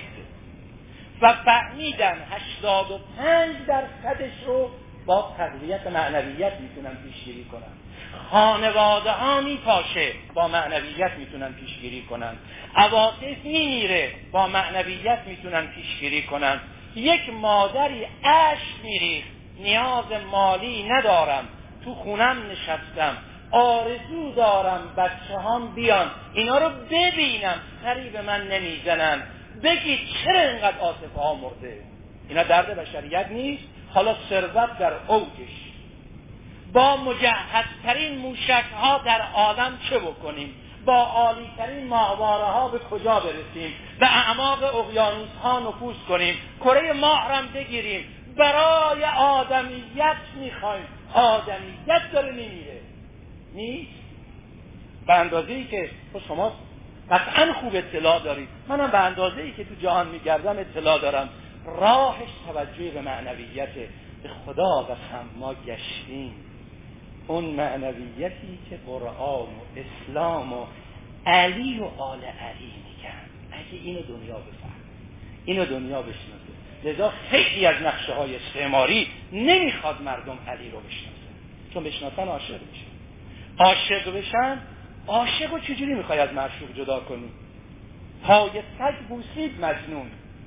و فهمیدن هشتاد و پنج درصدش رو با تقویت معنویت میتونن پیشگیری کنن. خانواده ها میپاشه با معنویت میتونن پیشگیری کنن. عواطف میمیره با معنویت میتونن پیشگیری کنن. یک مادری اشک میریخت نیاز مالی ندارم تو خونم نشستم آرزو دارم بچه هم بیان اینا رو ببینم سری به من نمیزنن بگید چرا اینقدر عاطفه ها مرده. اینا درد بشریت نیست؟ حالا ثروت در اوجش، با مجهزترین موشک ها در عالم چه بکنیم؟ با عالیترین ماهواره ها به کجا برسیم؟ به اعماق اقیانوس ها نفوذ کنیم، کره ماه هم بگیریم، برای آدمیت میخوایم. آدمیت داره میمیره نیست؟ به اندازه ای که شما قطعا خوب اطلاع دارید، منم به اندازه ای که تو جهان میگردم اطلاع دارم، راهش توجه به معنویته. به خدا قسم ما گشتیم اون معنویتی که قرآن و اسلام و علی و آل علی میگن، اگه اینو دنیا بفهم، اینو دنیا بشناسه. لذا خیلی از نقشه های استعماری نمیخواد مردم علی رو بشناسن، چون بشناسن عاشق بشن. عاشق بشن، عاشق رو چجوری میخوای از معشوق جدا کنی؟ پای سگ بوسید مجنون،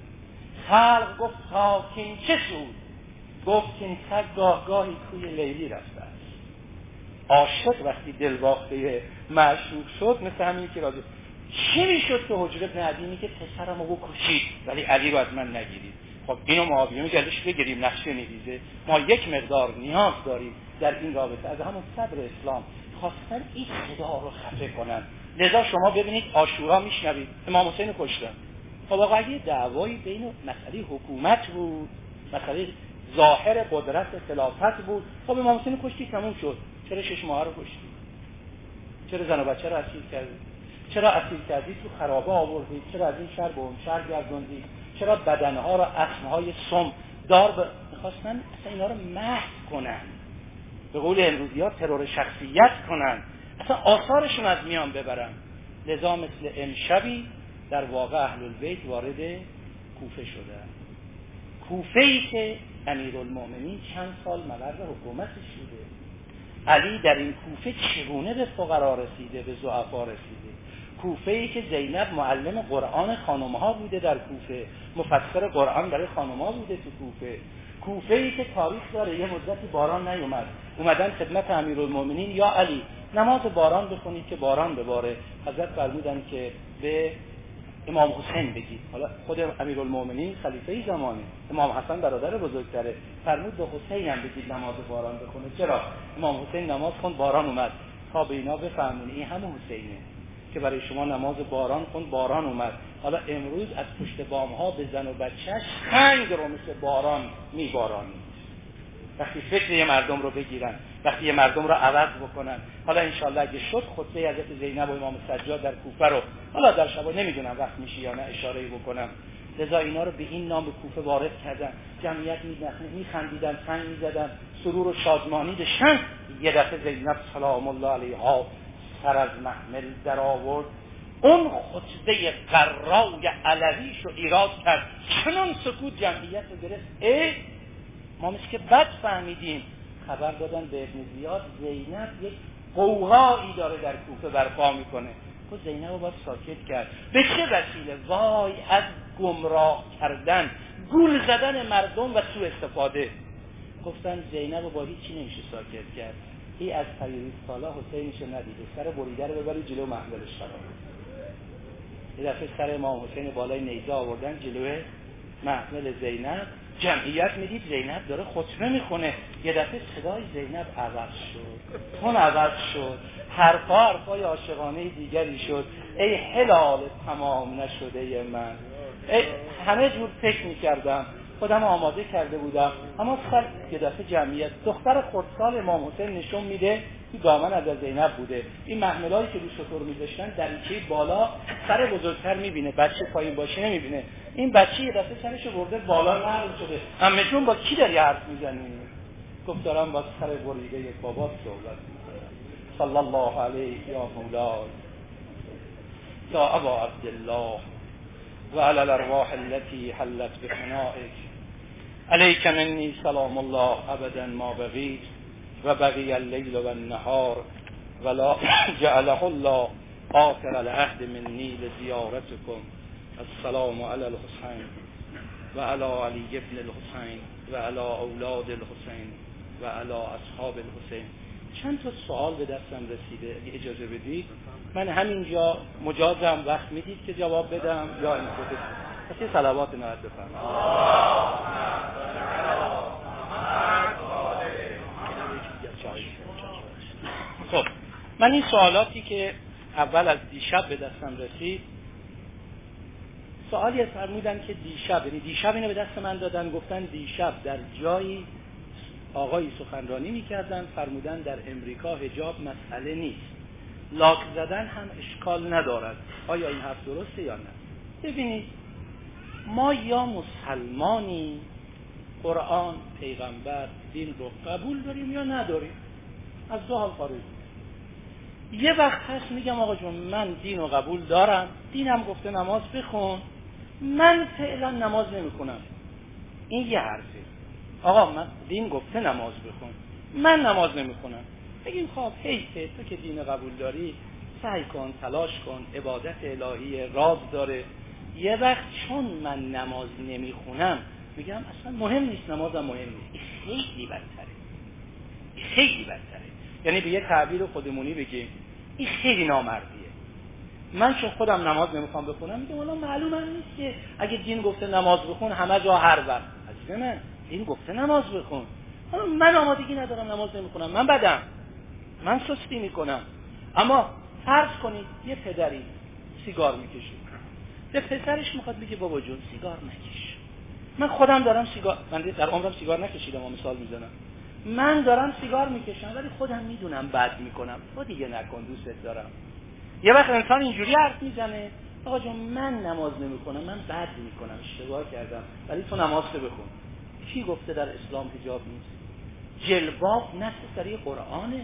خلق گفت ساکین چه سود؟ گفت این سگ گاه گاهی کوی لیلی رفته است. عاشق وقتی دل باخته معشوق شد مثل همین که راضی چی میشد که حجر ابن عدی که پسرم رو کشید ولی علی رو از من نگیرید. خب اینو معاویه میگه گلش بگیریم نقشه میریزه. ما یک مقدار نیاز داریم در این رابطه از همون صبر اسلام خواستن این صدا رو خفه کنن. لذا شما ببینید عاشورا میشنوید امام حسین کشتن. خب آقا اگه دعوایی بین مسئله حکومت بود، مسئله ظاهر قدرت خلافت بود، خب امام حسین کشتی تموم شد. چرا شش ماه رو کشتی؟ چرا زن و بچه رو اسیر کردی؟ چرا اسیر کردی تو خرابه آوردی؟ چرا از این شهر به اون شهر گردوندی؟ چرا بدنها رو اسمهای سم دار ب... میخواستن اصلا اینا رو محو کنن، به قول امروزی ها ترور شخصیت کنن، اصلا آثارشون از میان ببرن. لذا مثل امشبی در واقع اهل البیت وارد کوفه شدن. کوفه ای که امیرالمومنین چند سال مبر حکومتش بوده. علی در این کوفه چگونه به فقرا رسیده، به ضعفا رسیده. کوفه ای که زینب معلم قرآن خانمها بوده، در کوفه مفسر قرآن برای خانمها بوده تو کوفه. کوفه ای که تاریخ داره یه مدتی باران نیومد، اومدن خدمت امیرالمومنین یا علی نماز باران بخونید که باران بباره. حضرت فرمودن که به امام حسین بگید. حالا خود امیرالمومنین خلیفه زمانه، امام حسن برادر بزرگتره، فرمود به حسین هم بگید نماز باران بخونه. چرا؟ امام حسین نماز خوند باران اومد. تا به اینا بفهمونی این همه حسینه که برای شما نماز باران خوند باران اومد. حالا امروز از پشت بام ها به زن و بچهش خنگ رو مثل باران میبارانید. وقتی فکر یه مردم رو بگیرن، وقتی یه مردم رو عوض بکنن. حالا انشالله اگه شد خطبه حضرت زینب و امام سجاد در کوفه رو حالا در شبا نمیدونم وقت میشه یا نه اشاره بکنم. لذا اینا رو به این نام به کوفه وارد کردن، جمعیت میخندیدن، سنگ میزدن، سرور و شادمانی داشتن. یه دفعه زینب سلام الله علیها سر از محمل در آورد، اون خطبه قرای علویش رو ایراد کرد، چنان سکوت جمعیت رو گرفت. اه ما مثل که بد فهمیدیم. خبر دادن به ابن زیاد زینب یک قوقایی داره در کوفه برپا میکنه. تو زینب رو باید ساکت کرد. به چه وسیله؟ وای از گمراه کردن، گول زدن مردم و سوء استفاده. گفتن زینب رو با هیچی نمیشه ساکت کرد. این از پریروز سالا حسینش ندیده، سر بریده رو ببری جلو محملش قرار. یه دفعه سر امام حسین بالای نیزه آوردن جلوه محمل زینب. جمعیت میدید زینب داره خطبه میخونه. یه دفعه صدای زینب عوض شد، تون عوض شد، حرفا حرفای عاشقانه دیگری شد. ای هلال تمام نشده من، ای همه جور فکر میکردم، خودم آماده کرده بودم، اما سر یه دفعه جمعیت دختر خردسال امام حسین نشون میده این دامن از زینب بوده. این محملایی که رو شطور میذاشتن دریچه بالا سر بزرگتر میبینه، بچه پایین باشه نمیبینه. این بچه یه دفعه سرشو برده بالا نرم شده. همشون با کی داری حرف میزنی؟ گفت دارم با سر بریده یک بابا صحبت میکنم. صلی الله علیه یا مولای یا ابا عبدالله و علی الارواح التي حلت بفنائک علیک منی سلام الله ابدا ما بقیت و بقی اللیل و النهار ولا جعله الله آخر العهد منی لزیارتکم. السلام علی الحسین و علی علی ابن الحسین و علی اولاد الحسین و علی اصحاب الحسین. چند تا سوال به دستم رسیده، اگه اجازه بدید من همینجا مجازم وقت میدید که جواب بدم یا این خودت پس یه صلوات نهایت بفرمایید. خب من این سوالاتی که اول از دیشب به دستم رسید، سوالی از فرمودن که دیشب، یعنی دیشب اینو به دست من دادن، گفتن دیشب در جایی آقایی سخنرانی میکردن، فرمودن در امریکا حجاب مسئله نیست، لاک زدن هم اشکال ندارد. آیا این حرف درسته یا نه؟ ببینید ما یا مسلمانی قرآن، پیغمبر، دین رو قبول داریم یا نداریم، از دو حال خارج. یه وقت هست میگم آقا جون من دین رو قبول دارم، دینم گفته نماز بخون، من فعلا نماز نمیکنم. این یه حرفه. آقا من دین گفته نماز بخون، من نماز نمیخونم. بگیم خب حیفه، تو که دین قبول داری سعی کن، تلاش کن، عبادت الهی راز داره. یه وقت چون من نماز نمیخونم میگم اصلا مهم نیست، نمازم مهم نیست. این خیلی بدتره، این خیلی بدتره. یعنی به یه تعبیر خودمونی بگیم این خیلی نامردیه. من چون خودم نماز نمیخوام بخونم میگم والا معلوم هم نیست که اگه دین گفته نماز بخون همه جا هر وقت. عزیز من دین گفته نماز بخون، من آمادگی ندارم نماز نمیخونم، من بدم، من سستی میکنم. اما فرض کنید یه پدری سیگار میکشه، به پسرش میخواد بگه بابا جون سیگار نکش. من خودم دارم سیگار، من در عمرم سیگار نکشیدم و مثال میزنم، من دارم سیگار میکشم ولی خودم میدونم بد میکنم، تو دیگه نکن دوست دارم. یه وقت انسان اینجوری حرف میزنه آقا جون من نماز نمیکنم، من بد میکنم، اشتباه کردم، ولی تو نماز بخون. کی گفته در اسلام حجاب نیست؟ جلباب نص صریح قرآنه،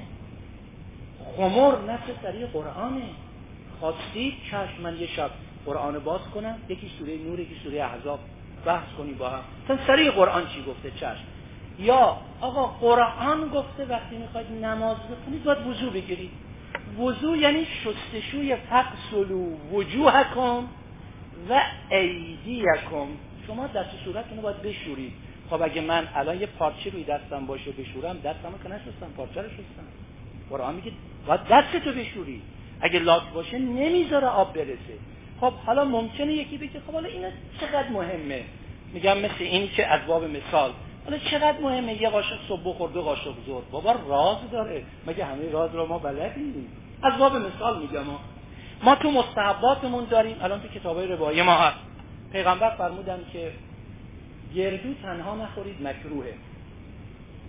خمر نص صریح قرآنه. خواستید چشم من یه شب قرآن باز کنم، یکی سوره نور یکی سوره احزاب بحث کنی با هم، مثلا صریح قرآن چی گفته چشم. یا آقا قرآن گفته وقتی میخواید نماز بخونید باید وضو بگیرید. وضو یعنی شستشوی فغسلوا وجوهکم و ایدیکم، شما دست و صورتتون رو باید بشورید. خب اگه من الان یه پارچه روی دستم باشه بشورم، دستمو که نشستم، پارچه رو شستم. قرآن میگه باید دستتو بشوری، اگه لاک باشه نمیذاره آب برسه. خب حالا ممکنه یکی بگه خب حالا اینا چقدر مهمه؟ میگم مثل این که از باب مثال، حالا چقدر مهمه یه قاشق صبح بخور دو قاشق ظهر؟ بابا راز داره، مگه همه راز رو ما بلدیم؟ از باب مثال میگم. ما ما تو مستحباتمون داریم، الان تو کتابای روایی ما هست، پیغمبر فرمودن که گردو تنها نخورید مکروهه.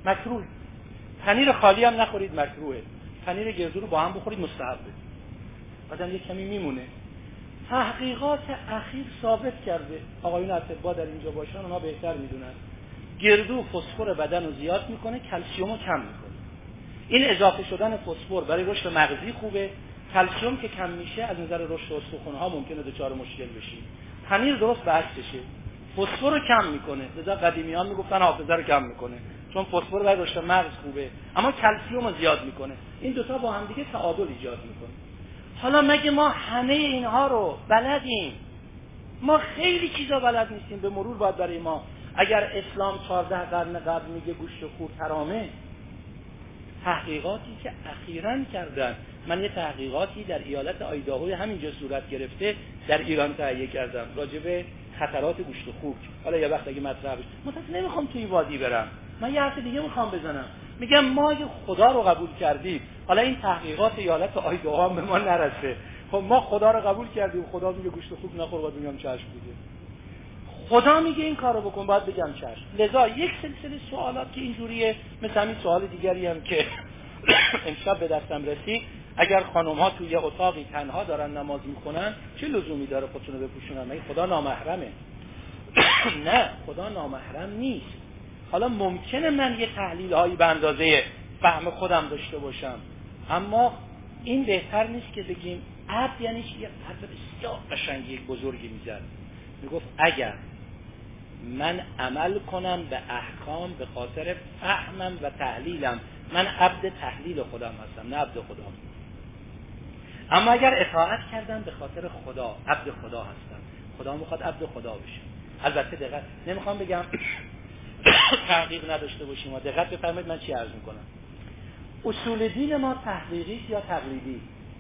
مکروه. پنیر خالی هم نخورید، مکروهه. پنیر گردو رو با هم بخورید، مستحبه. بعدم یک کمی میمونه. تحقیقات اخیر ثابت کرده، آقایون اطباء در اینجا باشن اونا بهتر میدونن، گردو فسفر بدن رو زیاد میکنه، کلسیم رو کم میکنه. این اضافه شدن فسفر برای رشد مغزی خوبه، کلسیم که کم میشه از نظر رشد استخوان‌ها ممکنه دچار مشکل بشی. پنیر درست برعکسشه، فسفر رو کم میکنه، لذا قدیمیان میگفتن حافظه رو کم میکنه، چون فسفر برای رشد مغز خوبه، اما کلسیم رو زیاد میکنه. این دوتا با هم دیگه تعادل ایجاد میکنه. حالا مگه ما همه اینها رو بلدیم؟ ما خیلی چیزا بلد نیستیم. به مرور باید برای ما، اگر اسلام چهارده قرن قبل میگه گوشت خوک حرامه، تحقیقاتی که اخیراً کردن، من یه تحقیقاتی در ایالت آیداهو همینجا صورت گرفته در ایران تهیه کردم راجع به خطرات گوشت خوک. حالا یه وقت اگه مطرح بشه، مثلا نمیخوام توی وادی برم، من یه حرف دیگه میخوام بزنم. میگم ما اگه خدا رو قبول کردیم، حالا این تحقیقات ایالت آیداهو هم به ما نرسه، خب ما خدا رو قبول کردیم، خدا میگه گوشت خوک نخور، باید میگم چشم دیگه. خدا میگه این کارو بکن، باید بگم چشم. لذا یک سلسله سوالات که اینجوریه، مثل همین سوال دیگری هم که امشب به دستم رسید، اگر خانم ها توی اتاقی تنها دارن نماز میخونن چه لزومی داره خودشونو بپوشونن؟ مگه خدا نامحرمه؟ نه، خدا نامحرم نیست. حالا ممکنه من یه تحلیل هایی به اندازه فهم خودم داشته باشم، اما این بهتر نیست که بگیم عبد یعنی چی؟ یه حرف بسیار قشنگی یک بزرگی میزد، میگفت اگر من عمل کنم به احکام به خاطر فهمم و تحلیلم، من عبد تحلیل خودم هستم، نه عبد خدا. اما اگر اطاعت کردم به خاطر خدا، عبد خدا هستم. خدا میخواد عبد خدا بشم. البته دقت، نمیخوام بگم تحقیق نداشته باشیم، دقت بفرمایید من چی عرض میکنم. اصول دین ما تحقیقی یا تقلیدی؟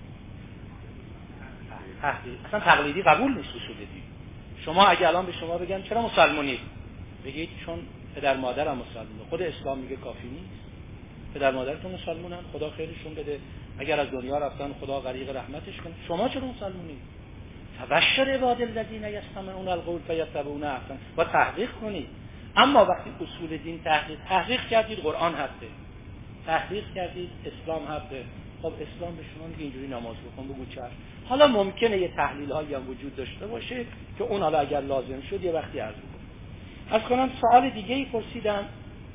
تحقیق. اصلا تقلیدی قبول نیست اصول دین. شما اگه الان به شما بگم چرا مسلمونید، بگید چون پدر مادرم مسلمونه. خود اسلام میگه کافی نیست؟ پدر مادرتون مسلمونن، خدا خیرشون بده، اگر از دنیا رفتن خدا غریق رحمتش کنه. شما چرا مسلمونید؟ فبشر عباد الذین یستمعون القول فیتبعون احسن. با تحقیق کنید. اما وقتی اصول دین تحقیق تحقیق کردید، قرآن حقه، تحقیق کردید اسلام حقه، خب اسلام به شما میگه اینجوری نماز بخون، بگو چشم. حالا ممکنه یه تحلیل هایی هم وجود داشته باشه که اون حالا اگر لازم شد یه وقتی عرض می‌کنم. از کنم سوال دیگه ای پرسیدم،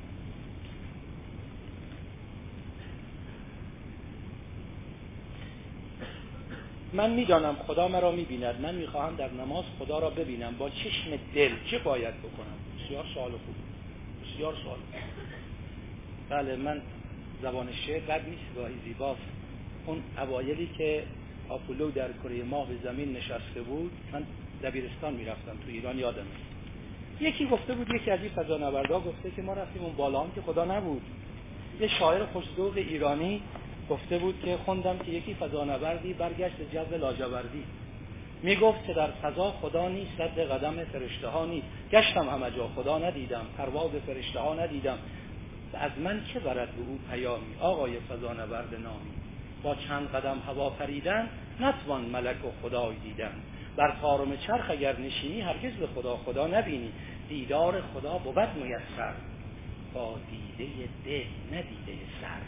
من میدانم خدا مرا میبیند، من میخواهم در نماز خدا را ببینم، با چشم دل چه باید بکنم؟ بسیار سوال خوب، بسیار سوال. بله، من زبان شعر بد نیست، گاهی زیباست. اون اوایلی که آپولو در کره ماه به زمین نشسته بود، من دبیرستان میرفتم تو ایران، یادمه یکی گفته بود، یکی از این فضانوردها گفته که ما رفتیم اون بالا هم که خدا نبود. یه شاعر خوش‌ذوق ایرانی گفته بود که خوندم که یکی فضانوردی برگشت جو لاجوردی، میگفت که در فضا خدا نیست، رد قدم فرشته ها نیست، گشتم همه جا خدا ندیدم، پرواز فرشته ها ندیدم، از من چه برد به او پیامی، آقای فضانورد نامی، با چند قدم هوا پریدن نتوان ملک و خدای دیدن، بر طارم چرخ اگر نشینی هرگز به خدا خدا نبینی، دیدار خدا بود میسر با دیده دل نه دیده سر.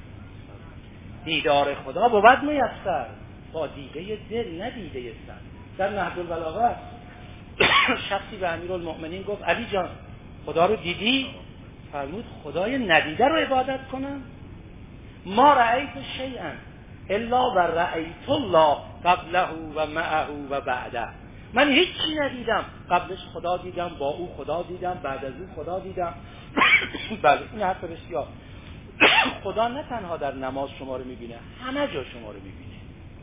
دیدار خدا بود میسر با دیده دل نه دیده سر. در نهج البلاغه شخصی به امیرالمؤمنین گفت علی جان خدا رو دیدی؟ فرمود خدای ندیده رو عبادت کنم؟ ما رأیت شیئا الا و رأیت الله قبله و معه و بعده. من هیچی ندیدم، قبلش خدا دیدم، با او خدا دیدم، بعد از او خدا دیدم. بله این حرف بسیار. خدا نه تنها در نماز شما رو میبینه، همه جا شما رو میبینه.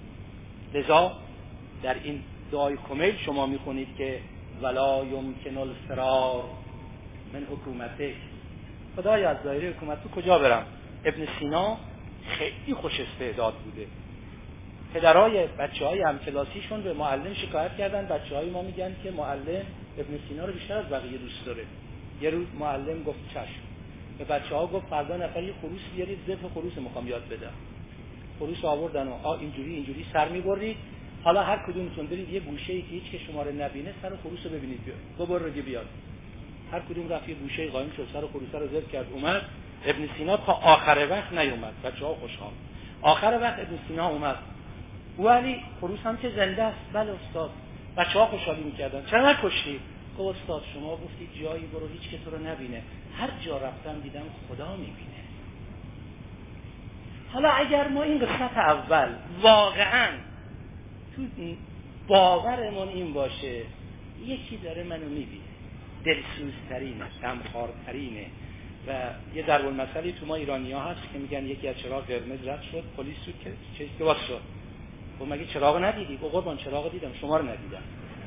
لذا در این دعای کمیل شما میخونید که ولا یمکن الفرار من حکومته، خدای از دایره حکومت تو کجا برم؟ ابن سینا خیلی خوش استعداد بوده. پدرای بچه‌های همکلاسیشون به معلم شکایت کردن، بچه‌های ما میگن که معلم ابن سینا رو بیشتر از بقیه دوست داره. یه روز معلم گفت چشم، به بچه‌ها گفت فردا نفر یه خروس بیارید، ذبح خروس میخوام یاد بدم. خروس آوردن و آ اینجوری اینجوری سر میبرید، حالا هر کدومتون برید یه گوشه‌ای که هیچ که شما رو نبینه سر خروس رو ببینید، بیاد دوباره دیگه بیاد. هر کدوم رفت یه گوشه قایم شد، سر خروس رو ذبح کرد، اومد ابن سینا تا آخر وقت نیومد، بچه‌ها خوشحال. آخر وقت ابن سینا اومد. ولی خروس هم که زنده است. بله استاد. بچه‌ها خوشحالی می‌کردن. چرا نکشتی؟ گفت استاد شما گفتید جایی برو هیچ که تو رو نبینه. هر جا رفتم دیدم خدا می‌بینه. حالا اگر ما این قسمت اول واقعاً تو باورمون این باشه یکی داره منو می‌بینه، دلسوزترینه، غمخوارترینه. و یه ضرب المثلی تو ما ایرانی‌ها هست که میگن یکی از چراغ قرمز رد شد، پلیس تو که چیزی که واسه شد. گفت مگه چراغ ندیدی؟ گفت قربان چراغ دیدم، شما رو ندیدم.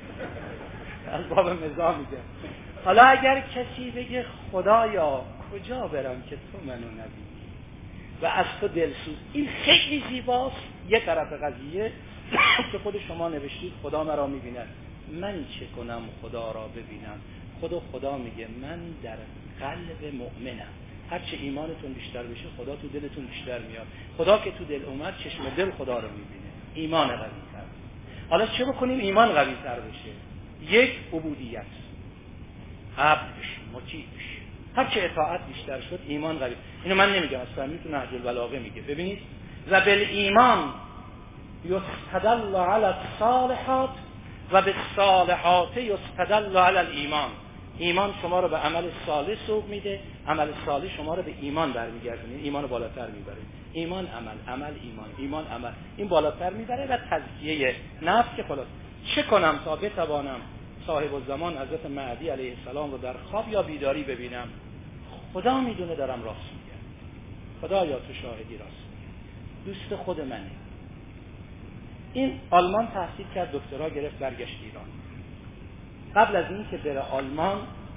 از باب مزاح میگه. حالا اگر کسی بگه خدایا کجا برم که تو منو نبینی و از تو دلسوز، این خیلی زیباست. یه طرف قضیه که خود شما نوشتید خدا مرا میبیند، من چه کنم خدا را ببینم؟ خدا خدا میگه من در قلب مؤمنم. هرچه ایمانتون بیشتر بشه خدا تو دلتون بیشتر میاد. خدا که تو دل اومد چشم دل خدا رو میبینه. ایمان قوی تر. حالا چه بکنیم ایمان قوی تر بشه؟ یک، عبودیت، عبد بشیم، مطیع بشیم. هرچه اطاعت بیشتر شد ایمان قوی. اینو من نمیگم، اصلا میتونه نهج البلاغه میگه. ببینید و بالایمان یستدل علی الصالحات و بالصالحات یستدل علی الایمان. ایمان شما رو به عمل صالح سوق میده، عمل صالح شما رو به ایمان برمیگردونه، ایمان رو بالاتر میبره. ایمان عمل، عمل ایمان، ایمان عمل، این بالاتر میبره. و تزکیه نفس که خلاص چه کنم تا بتوانم صاحب الزمان حضرت مهدی علیه السلام رو در خواب یا بیداری ببینم؟ خدا میدونه دارم راست میگم، خدا یا تو شاهدی راست میگم، دوست خود منه. این آلمان تحصیل کرد، دکترا گرفت، برگشت ایران. قبل از این که بره آلمان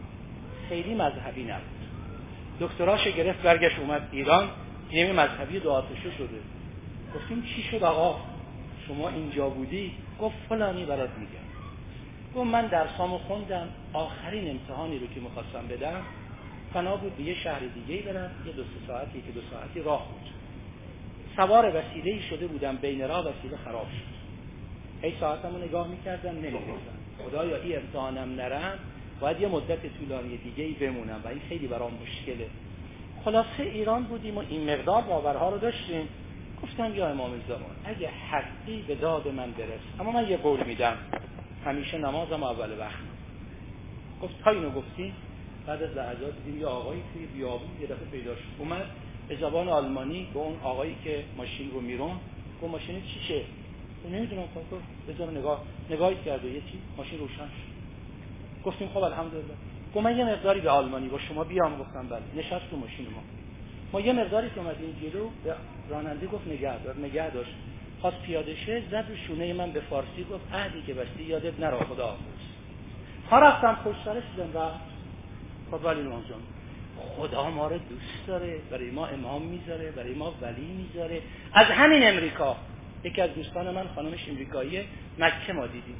خیلی مذهبی نبود. دکتراش گرفت برگشت اومد ایران، یه مذهبی دو آتشه شده. گفتیم چی شد آقا شما اینجا بودی؟ گفت فلانی برات میگم. گفت من درسامو خوندم، آخرین امتحانی رو که میخواستم بدم فنا بود به یه شهر دیگه‌ای برم، یه دو سه ساعتی که دو ساعتی راه بود. سوار وسیله‌ای شده بودم، بین راه وسیله خراب شد. هی ساعتمو نگاه میکردم نمی‌رسیدم. خدایا این امتحانم نرم، باید یه مدت طولانی دیگه‌ای بمونم و این خیلی برام مشکله. خلاصه ایران بودیم و این مقدار باورها رو داشتیم. گفتم یا امام زمان اگه حقی به داد من برس، اما من یه قول میدم همیشه نمازم اول وقت. گفت تا اینو گفتی بعد از لحظات دیدیم یه آقایی توی بیابون یه دفعه پیدا شد، اومد به زبان آلمانی به اون آقایی که ماشین رو میرون گفت ماشین چیشه؟ اون نمیدونم. گفت بذار نگاه نگاهی کرد و یه چی ماشین روشن شد. گفتیم خب الحمدلله. گفت من یه مقداری به آلمانی با شما بیام. گفتم بله. نشست تو ماشین ما. ما یه مقداری که اومدیم جلو راننده گفت نگه دار، نگه داشت. خواست پیاده شه، زد رو شونه من به فارسی گفت عهدی که بستی یادت نره، خدا حافظ. ها رفتم پشت سرش دیدم رفت. خب ولی امام جان خدا ما رو دوست داره، برای ما امام میذاره، برای ما ولی میذاره. از همین امریکا یکی از دوستان من خانمش امریکاییه، مکه ما دیدیم.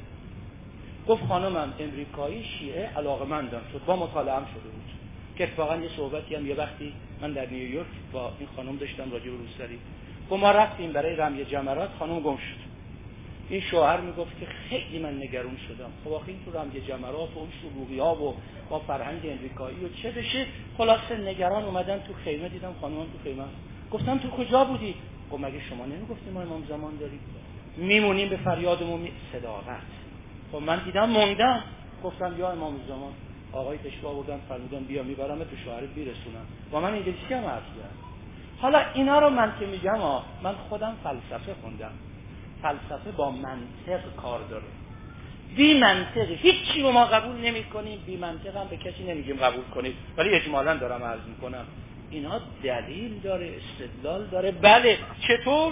گفت خانمم امریکایی شیعه علاقه‌مندم شد، با مطالعه هم شده بود. که اتفاقا یه صحبتی هم یه وقتی من در نیویورک با این خانم داشتم راجع به روسری. گفت ما رفتیم برای رمی جمرات، خانم گم شد. این شوهر میگفت که خیلی من نگران شدم. خب آخه این تو رمی جمرات و اون شلوغی‌ها و با فرهنگ امریکایی و چه بشه، خلاصه نگران اومدن تو خیمه، دیدم خانم تو خیمه است. گفتم تو کجا بودی؟ گفت مگه شما نمیگفتید ما امام زمان داریم؟ میمونیم به فریادمون می... صداقت. خب من دیدم موندم. گفتم یا امام زمان آقای پشوا بودن فرمودن بیا میبرم تو شوهرت میرسونم. با من انگلیسی هم حرف زد. حالا اینا رو من که میگم ها، من خودم فلسفه خوندم. فلسفه با منطق کار داره. بی منطق هیچی رو ما قبول نمی کنیم، بی منطق هم به کسی نمیگیم قبول کنید، ولی اجمالا دارم عرض میکنم اینا دلیل داره، استدلال داره. بله چطور؟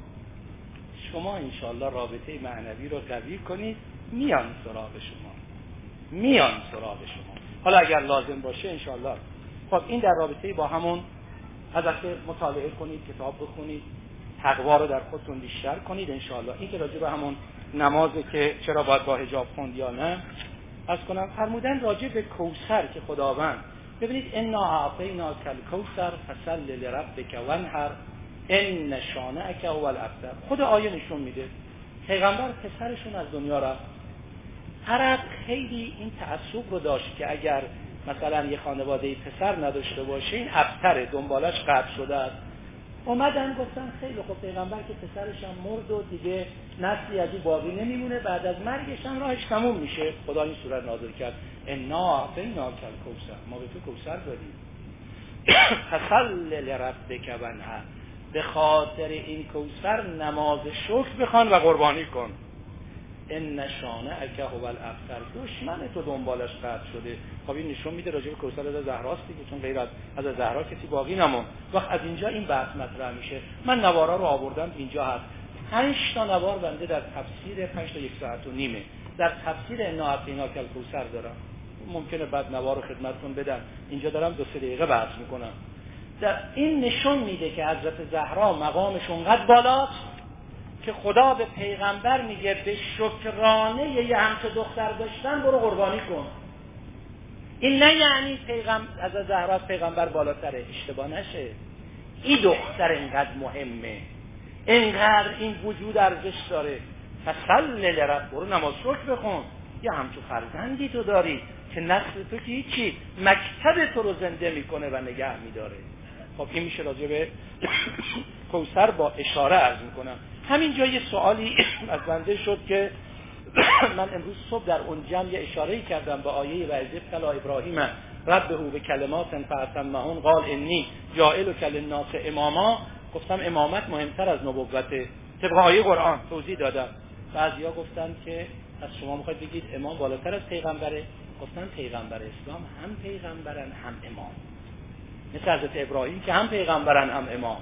شما انشاءالله رابطه معنوی رو قوی کنید، میان سراغ شما، میان سراغ شما. حالا اگر لازم باشه انشاءالله. خب این در رابطه با همون البته مطالعه کنید، کتاب بخونید، تقوا رو در خودتون بیشتر کنید انشاءالله. این که راجع به همون نمازه که چرا باید با حجاب خوند یا نه از کنم، فرمودن راجع به کوثر که خداوند ببینید انا اعطیناک الکوثر فصل لربک وانحر ان شانئک هو الابتر. خود آیه نشون میده پیغمبر پسرشون از دنیا رفت. عرب خیلی این تعصب رو داشت که اگر مثلا یه خانواده پسر نداشته باشه این ابتره، دنبالش قطع شده است. اومدن گفتن خیلی خب پیغمبر که پسرش هم مرد و دیگه نسلی از او باقی نمیمونه، بعد از مرگش هم راهش تموم میشه. خدا این سوره نازل کرد انا اعطیناک الکوثر، ما به تو کوثر دادیم. فصل لربک وانحر، به خاطر این کوثر نماز شکر بخوان و قربانی کن. ان شانئک هو الابتر، دشمن تو دنبالش قطع شده. خب این نشون میده راجع به کوثر از زهراست دیگه، چون غیر از از زهرا کسی باقی نمون. وقت از اینجا این بحث مطرح میشه. من نوارا رو آوردم اینجا هست. پنج تا نوار بنده در تفسیر پنج تا یک ساعت و نیمه در تفسیر انا اعطیناک الکوثر دارم. ممکنه بعد نوار رو خدمتتون بدم، اینجا دارم دو سه دقیقه بحث میکنم. در این نشون میده که حضرت زهرا مقامش اونقدر بالاست که خدا به پیغمبر میگه به شکرانه یه همچه دختر داشتن برو قربانی کن. این نه یعنی پیغمبر از زهرا پیغمبر بالاتره، اشتباه نشه. این دختر اینقدر مهمه، اینقدر این وجود ارزش داره. فصل لرب، برو نماز شکر بخون. یه همچو فرزندی تو داری که نسل تو که هیچی، مکتب تو رو زنده میکنه و نگه میداره. خب این میشه راجع به کوثر با اشاره عرض میکنم. همینجا یه سوالی از بنده شد که من امروز صبح در اون جمع یه اشاره‌ای کردم به آیه و اذ ابتلی ابراهیم ربه بکلمات فاتمهن قال انی جاعلک للناس اماما. گفتم امامت مهمتر از نبوته، طبق آیه قرآن توضیح دادم. بعضیا گفتن که از شما میخواید بگید امام بالاتر از پیغمبره. گفتن پیغمبر اسلام هم پیغمبرن هم امام، مثل حضرت ابراهیم که هم پیغمبرن هم امام،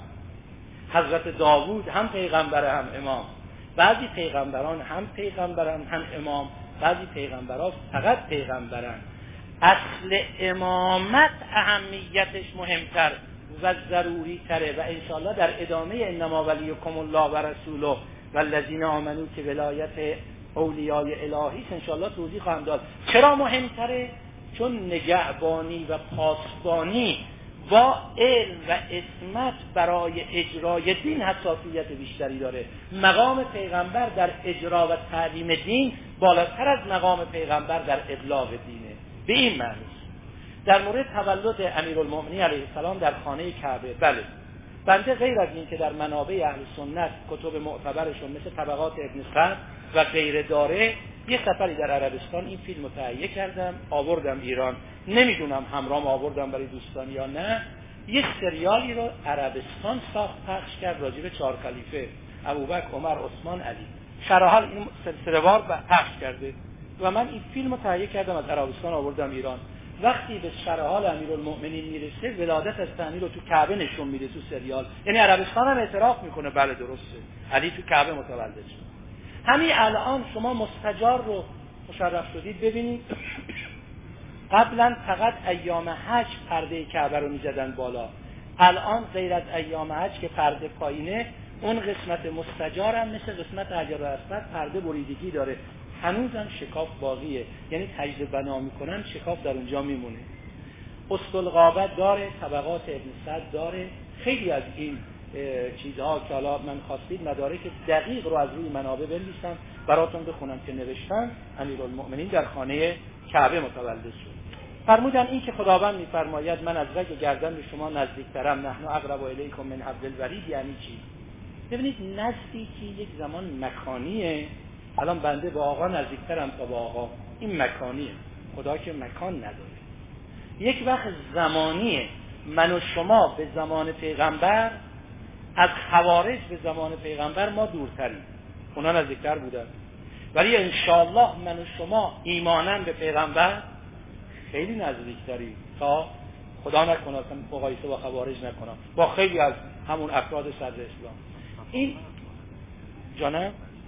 حضرت داوود هم پیغمبر هم امام. بعضی پیغمبران هم پیغمبرن هم امام، بعضی پیغمبران فقط پیغمبرن. اصل امامت اهمیتش مهمتر و ضروری تره و انشاءالله در ادامه انما ولیکم الله و رسوله والذین آمنوا که ولایت اولیای الهی انشاءالله توضیح خواهم داد. چرا مهمتره؟ چون نگهبانی و پاسبانی با علم و عصمت برای اجرای دین حساسیت بیشتری داره. مقام پیغمبر در اجرا و تعلیم دین بالاتر از مقام پیغمبر در ابلاغ دینه. به این معنی در مورد تولد امیرالمؤمنین علیه السلام در خانه کعبه، بله بنده غیر از این که در منابع اهل سنت کتب معتبرشون مثل طبقات ابن سعد و غیره داره، یه سفری در عربستان این فیلم رو تهیه کردم آوردم ایران. نمیدونم همراهم آوردم برای دوستان یا نه. یه سریالی رو عربستان ساخت پخش کرد راجع به چهار خلیفه ابوبکر، عمر، عثمان، علی. شرحال این سلسله وار پخش کرده و من این فیلم رو تهیه کردم از عربستان آوردم ایران. وقتی به شرحال امیرالمؤمنین میرسه ولادت از ثانی رو تو کعبه نشون میده تو سریال. یعنی عربستان هم اعتراف میکنه بله درسته علی تو کعبه متولد شد. همین الان شما مستجار رو مشرف شدید ببینید. قبلا فقط ایام حج پرده کعبه رو میزدن بالا، الان غیر از ایام حج که پرده پایینه اون قسمت مستجار هم مثل قسمت حجر الاسود پرده بریدگی داره. هنوزم شکاف باقیه، یعنی تجدید بنا میکنن شکاف در اونجا میمونه. اسطلغابت داره، طبقات ابن سعد داره. خیلی از این چیزها که حالا من خواستید مدارک دقیق رو از روی منابع بنویسم براتون بخونم که نوشتن امیرالمؤمنین در خانه کعبه متولد شد. فرمودن این که خداوند میفرماید من از رگ گردن به شما نزدیکترم، نحن اقرب الیکم من حبل الورید، یعنی چی؟ ببینید نزدیکی یک زمان مکانیه. الان بنده با آقا نزدیکترم تا با آقا، این مکانیه. خدا که مکان نداره. یک وقت زمانیه. من و شما به زمان پیغمبر از خوارج به زمان پیغمبر ما دورتریم، اونا نزدیکتر بودن. ولی انشاءالله من و شما ایمانن به پیغمبر خیلی نزدیکتریم تا خدا نکنه اصلا مقایسه با خوارج نکنم، با خیلی از همون افراد صدر اسلام. این جانم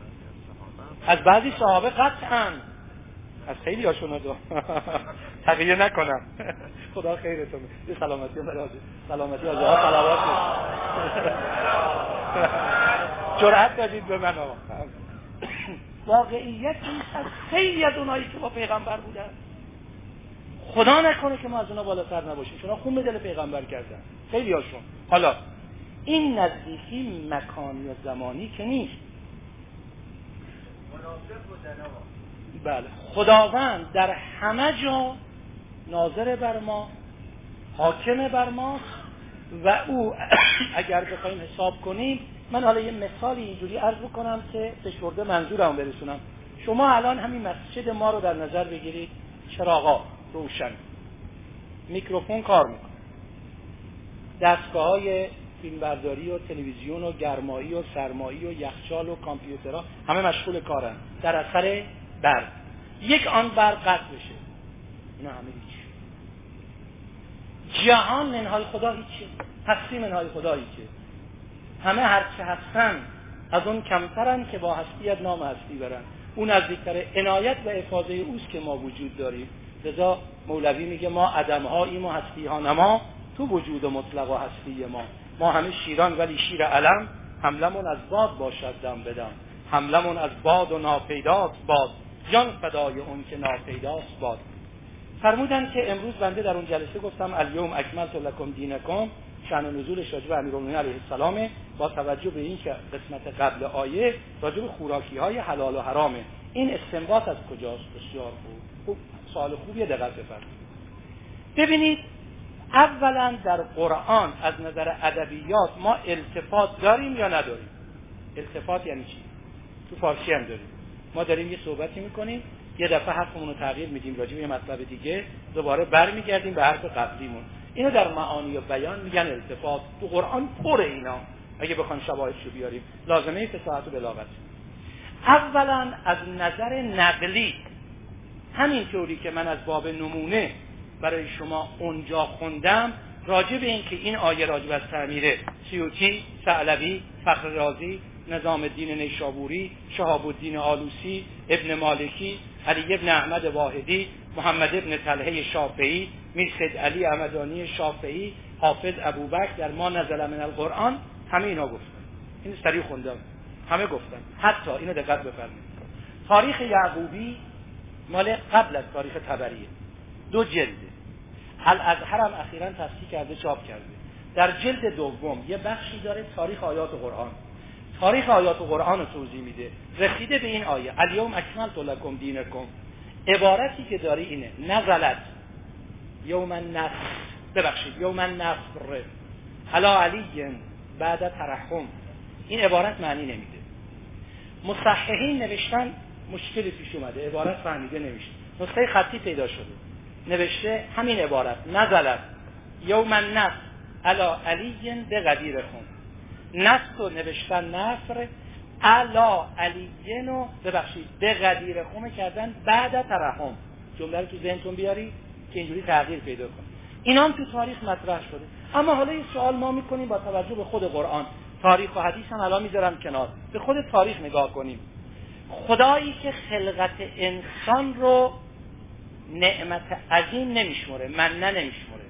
از بعضی صحابه قطعاً از خیلی هاشون دو تغییر نکنم. خدا خیرتون بده. سلامتی و مراد سلامتی از آقا صلوات جرأت دادید به من آقا. واقعیت این از خیلی از اونایی که با پیغمبر بودن خدا نکنه که ما از اونا بالاتر نباشیم، چون خون به دل پیغمبر کردن خیلی هاشون. حالا این نزدیکی مکانی و زمانی که نیست، بله خداوند در همه جا ناظر بر ما، حاکم بر ما و او اگر بخوایم حساب کنیم، من حالا یه مثالی اینجوری عرض بکنم که فشرده منظورم برسونم. شما الان همین مسجد ما رو در نظر بگیرید، چراغا روشن، میکروفون کار میکنه، دستگاه‌های فیلمبرداری و تلویزیون و گرمایی و سرمایی و یخچال و کامپیوترها همه مشغول کارن در اثر برق. یک آن برق قطع بشه، اینا همه هیچ. جهان منهای خدا هیچه، هستی منهای خدا هیچه. همه هرچه هستن از اون کمترن که با هستیت نام هستی برن. اون نزدیکتر عنایت و افاضه اوست که ما وجود داریم. لذا مولوی میگه ما عدمهاییم و هستی ها نما، تو وجود و مطلق و هستی ما. ما همه شیران ولی شیر علم، حملمون از باد باشد دم بدم، حملمون از باد و ناپیداست باد، جان فدای اون که ناپیداست باد. فرمودن که امروز بنده در اون جلسه گفتم الیوم اکملت لکم دینکم، شأن نزولش راجع به امیرالمومنین علیه السلام، با توجه به این که قسمت قبل آیه راجع به خوراکی های حلال و حرامه. این استنباط از کجاست؟ بسیار خوب. خوب سوال خوبیه، دقت بفرمایید. ببینید اولا در قرآن از نظر ادبیات ما التفات داریم یا نداریم؟ التفات یعنی چی؟ تو فارسی هم داریم. ما داریم یه صحبتی میکنیم، یه دفعه حرفمون رو تغییر میدیم راجع به یه مطلب دیگه، دوباره برمیگردیم به حرف قبلیمون. اینو در معانی و بیان میگن التفات. تو قرآن پر اینا، اگه بخوایم شواهدشو بیاریم. لازمه فصاحت و بلاغت. اولا از نظر نقلی، همین طوری که من از باب نمونه برای شما اونجا خوندم، راجع به این که این آیه راجع به تعمیر سیوطی، ثعلبی، فخر رازی، نظام الدین نیشابوری، شهاب الدین آلوسی، ابن مالکی، علی ابن احمد واحدی، محمد ابن طلحه شافعی، میر سید علی احمدانی شافعی، حافظ ابوبکر در ما نزل من القرآن، همه اینا گفتن. این سریع خوندم، همه گفتن. حتی اینو دقت بفرمایید، تاریخ یعقوبی مال قبل از تاریخ طبریه، دو جلده. الازهر هم اخیراً تصحیح کرده، چاپ کرده. در جلد دوم یه بخشی داره تاریخ آیات قرآن. تاریخ آیات قرآن رو توضیح میده. رسیده به این آیه الیوم اکملت لکم دینکم، عبارتی که داره اینه نزلت یوم النصر، ببخشید یوم النصر علی علی بعد ترحم. این عبارت معنی نمیده. مصححین نوشتن مشکلی پیش اومده، عبارت فهمیده نمیشه. نسخه خطی پیدا شده، نوشته همین عبارت نزلت یوم النصر علی علی بقدیرکم. نصر رو نوشتن نصر، علا علیینو ببخشید بقدیرکم کردن بعد ترحم. جمله رو تو ذهنتون بیاری که اینجوری تغییر پیدا کنه. اینا هم تو تاریخ مطرح شده. اما حالا یه سوال ما میکنیم با توجه به خود قرآن، تاریخ و حدیث هم الان میذارم کنار، به خود تاریخ نگاه کنیم. خدایی که خلقت انسان رو نعمت عظیم نمیشمره، منه نمیشمره،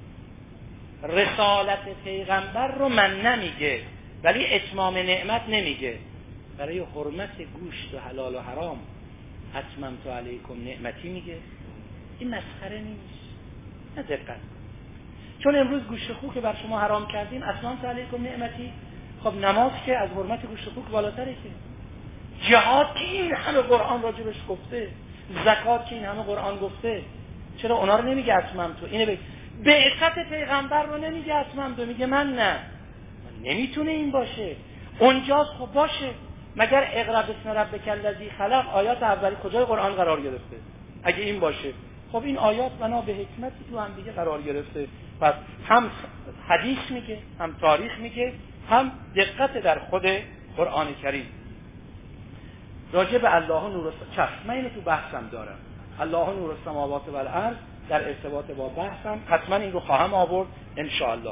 رسالت پیغمبر رو منه میگه ولی اتمام نعمت نمیگه، برای حرمت گوشت و حلال و حرام اتممت علیکم نعمتی میگه. این مسخره نیست، نه دقت. چون امروز گوشت خوک بر شما حرام کردیم، اتممت علیکم نعمتی. خب نماز که از حرمت گوشت خوک بالاتره، که جهاد که این همه قرآن راجبش گفته، زکات که این همه قرآن گفته، چرا اونا رو نمیگه اتممت؟ اینه به بعثت پیغمبر رو نمیگه اتممت، میگه من نه. نمیتونه این باشه. اونجاست. خب باشه، مگر اقرا بسم ربک الذی خلق آیات اولی کجای قرآن قرار گرفته؟ اگه این باشه، خب این آیات بنا به حکمتی تو هم دیگه قرار گرفته. پس هم حدیث میگه، هم تاریخ میگه، هم دقت در خود قرآن کریم. راجع به الله نور السماوات، من اینو تو بحثم دارم، الله نور السماوات و الارض، در ارتباط با بحثم حتما این رو خواهم آورد ان شاء الله.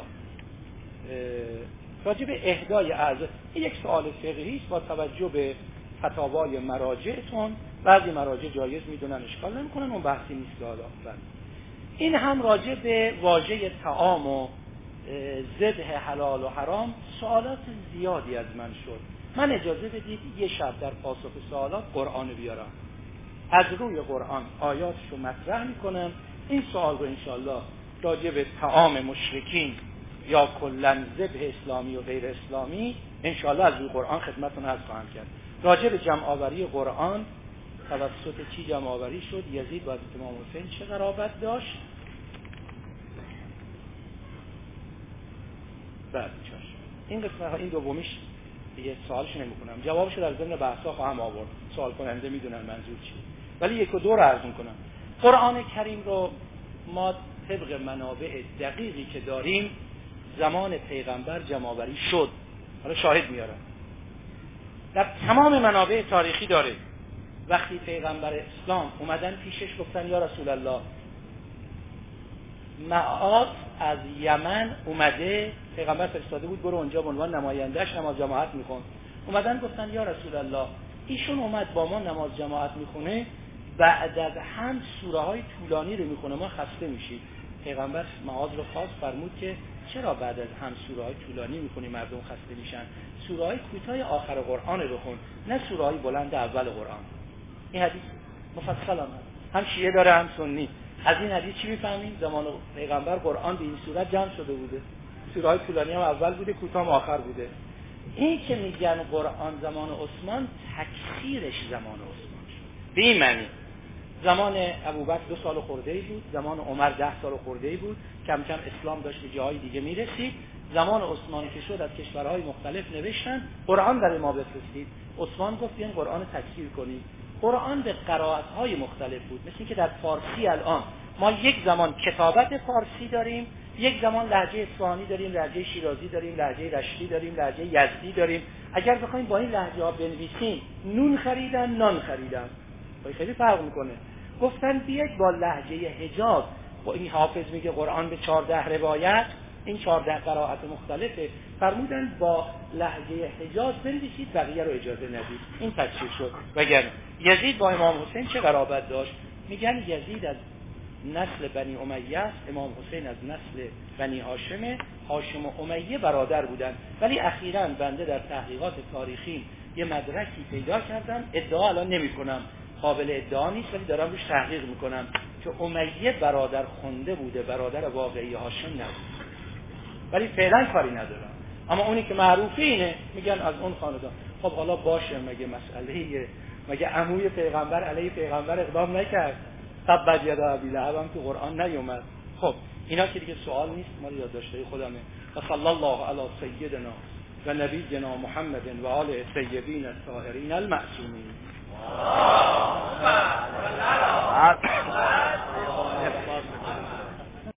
راجع به اهدای اعضا، این یک سوال فقهی است با توجه به فتاوای مراجعتون. بعضی مراجع جایز میدونن، اشکال نمیکنن، اون بحثی نیست که حالا. این هم راجع به واژه طعام و ذبح حلال و حرام سوالات زیادی از من شد. من اجازه بدید یه شب در پاسخ سوالات قرآن بیارم، از روی قرآن آیاتشو مطرح میکنم. این سوال رو انشاءالله راجع به طعام مشرکین یا کلن ذبح اسلامی و غیر اسلامی انشاءالله از روی قرآن خدمتتون عرض خواهم کرد. راجع به جمع آوری قرآن توسط چی جمع آوری شد؟ یزید با حضرت امام حسین چه قرابت داشت؟ بعد چاش این قسمت ها، این دومیش دیگه سوالش نمی‌کنم، جوابش در ضمن بحثا خواهم آورد، سوال کننده میدونن منظور چیه، ولی یک و دو رو عرض می‌کنم. قرآن کریم رو ما طبق منابع دقیقی که داریم زمان پیغمبر جمع آوری شد. حالا شاهد میارم، در تمام منابع تاریخی داره. وقتی پیغمبر اسلام اومدن پیشش گفتن یا رسول الله معاذ از یمن اومده، پیغمبر فرستاده بود برو اونجا به عنوان نماینده‌اش نماز جماعت میخون. اومدن گفتن یا رسول الله ایشون اومد با ما نماز جماعت میخونه، بعد از هم سوره های طولانی رو میخونه، ما خسته میشیم. پیغمبر معاذ رو خواست، فرمود که چرا بعد از هم سوره های طولانی میخونی مردم خسته میشن؟ سوره های کوتاه آخر قرآن رو بخون، نه سوره های بلند اول قرآن. این حدیث مفصل آمد، هم شیعه داره هم سنی. از این حدیث چی میفهمیم؟ زمان پیغمبر قرآن به این صورت جمع شده بوده، سوره های طولانی هم اول بوده، کوتاه هم آخر بوده. این که میگن قرآن زمان عثمان، تکثیرش زمان عثمان شد. به این معنی زمان ابوبکر دو سال خورده‌ای بود، زمان عمر ده سال خورده‌ای بود، کم کم اسلام داشت به جاهای دیگه میرسید. زمان عثمان که شد از کشورهای مختلف نوشتن قرآن برای ما بفرستید. عثمان گفت این قرآن تکثیر کنید. قرآن به قرائت‌های مختلف بود، مثل که در فارسی الان ما یک زمان کتابت فارسی داریم، یک زمان لهجه اصفهانی داریم، لهجه شیرازی داریم، لهجه رشتی داریم، لهجه یزدی داریم. اگر بخوایم با این لهجه‌ها بنویسیم، نون خریدن نان خریدن، خیلی فرق میکنه. گفتن بیاید با لهجه حجاز، با این حافظ میگه قرآن به چهارده روایت، این چهارده قرائت مختلفه، فرمودن با لهجه حجاز بنویسید، بقیه رو اجازه ندید. این تکثیر شد. وگرنه یزید با امام حسین چه قرابت داشت؟ میگن یزید از نسل بنی امیه است، امام حسین از نسل بنی هاشمه. هاشم و امیه برادر بودن، ولی اخیراً بنده در تحقیقات تاریخی یه مدرکی پیدا کردم، ادعا الان نمی‌کنم، قابل ادعا نیست، ولی دارم روش تحقیق میکنم که امیه برادر خونده بوده، برادر واقعی هاشم نبود، ولی فعلا کاری ندارم. اما اونی که معروفه اینه، میگن از اون خاندان. خب حالا باشه، مگه مسئله، مگه عموی پیغمبر علیه پیغمبر اقدام نکرد؟ تبت یدا ابی لهب هم تو قرآن نیومد. خب اینا که دیگه سوال نیست، مال یادداشت‌های خودمه. و صلی الله علی سیدنا و نبینا محمد و آل طیبین الطاهرین المعصومین.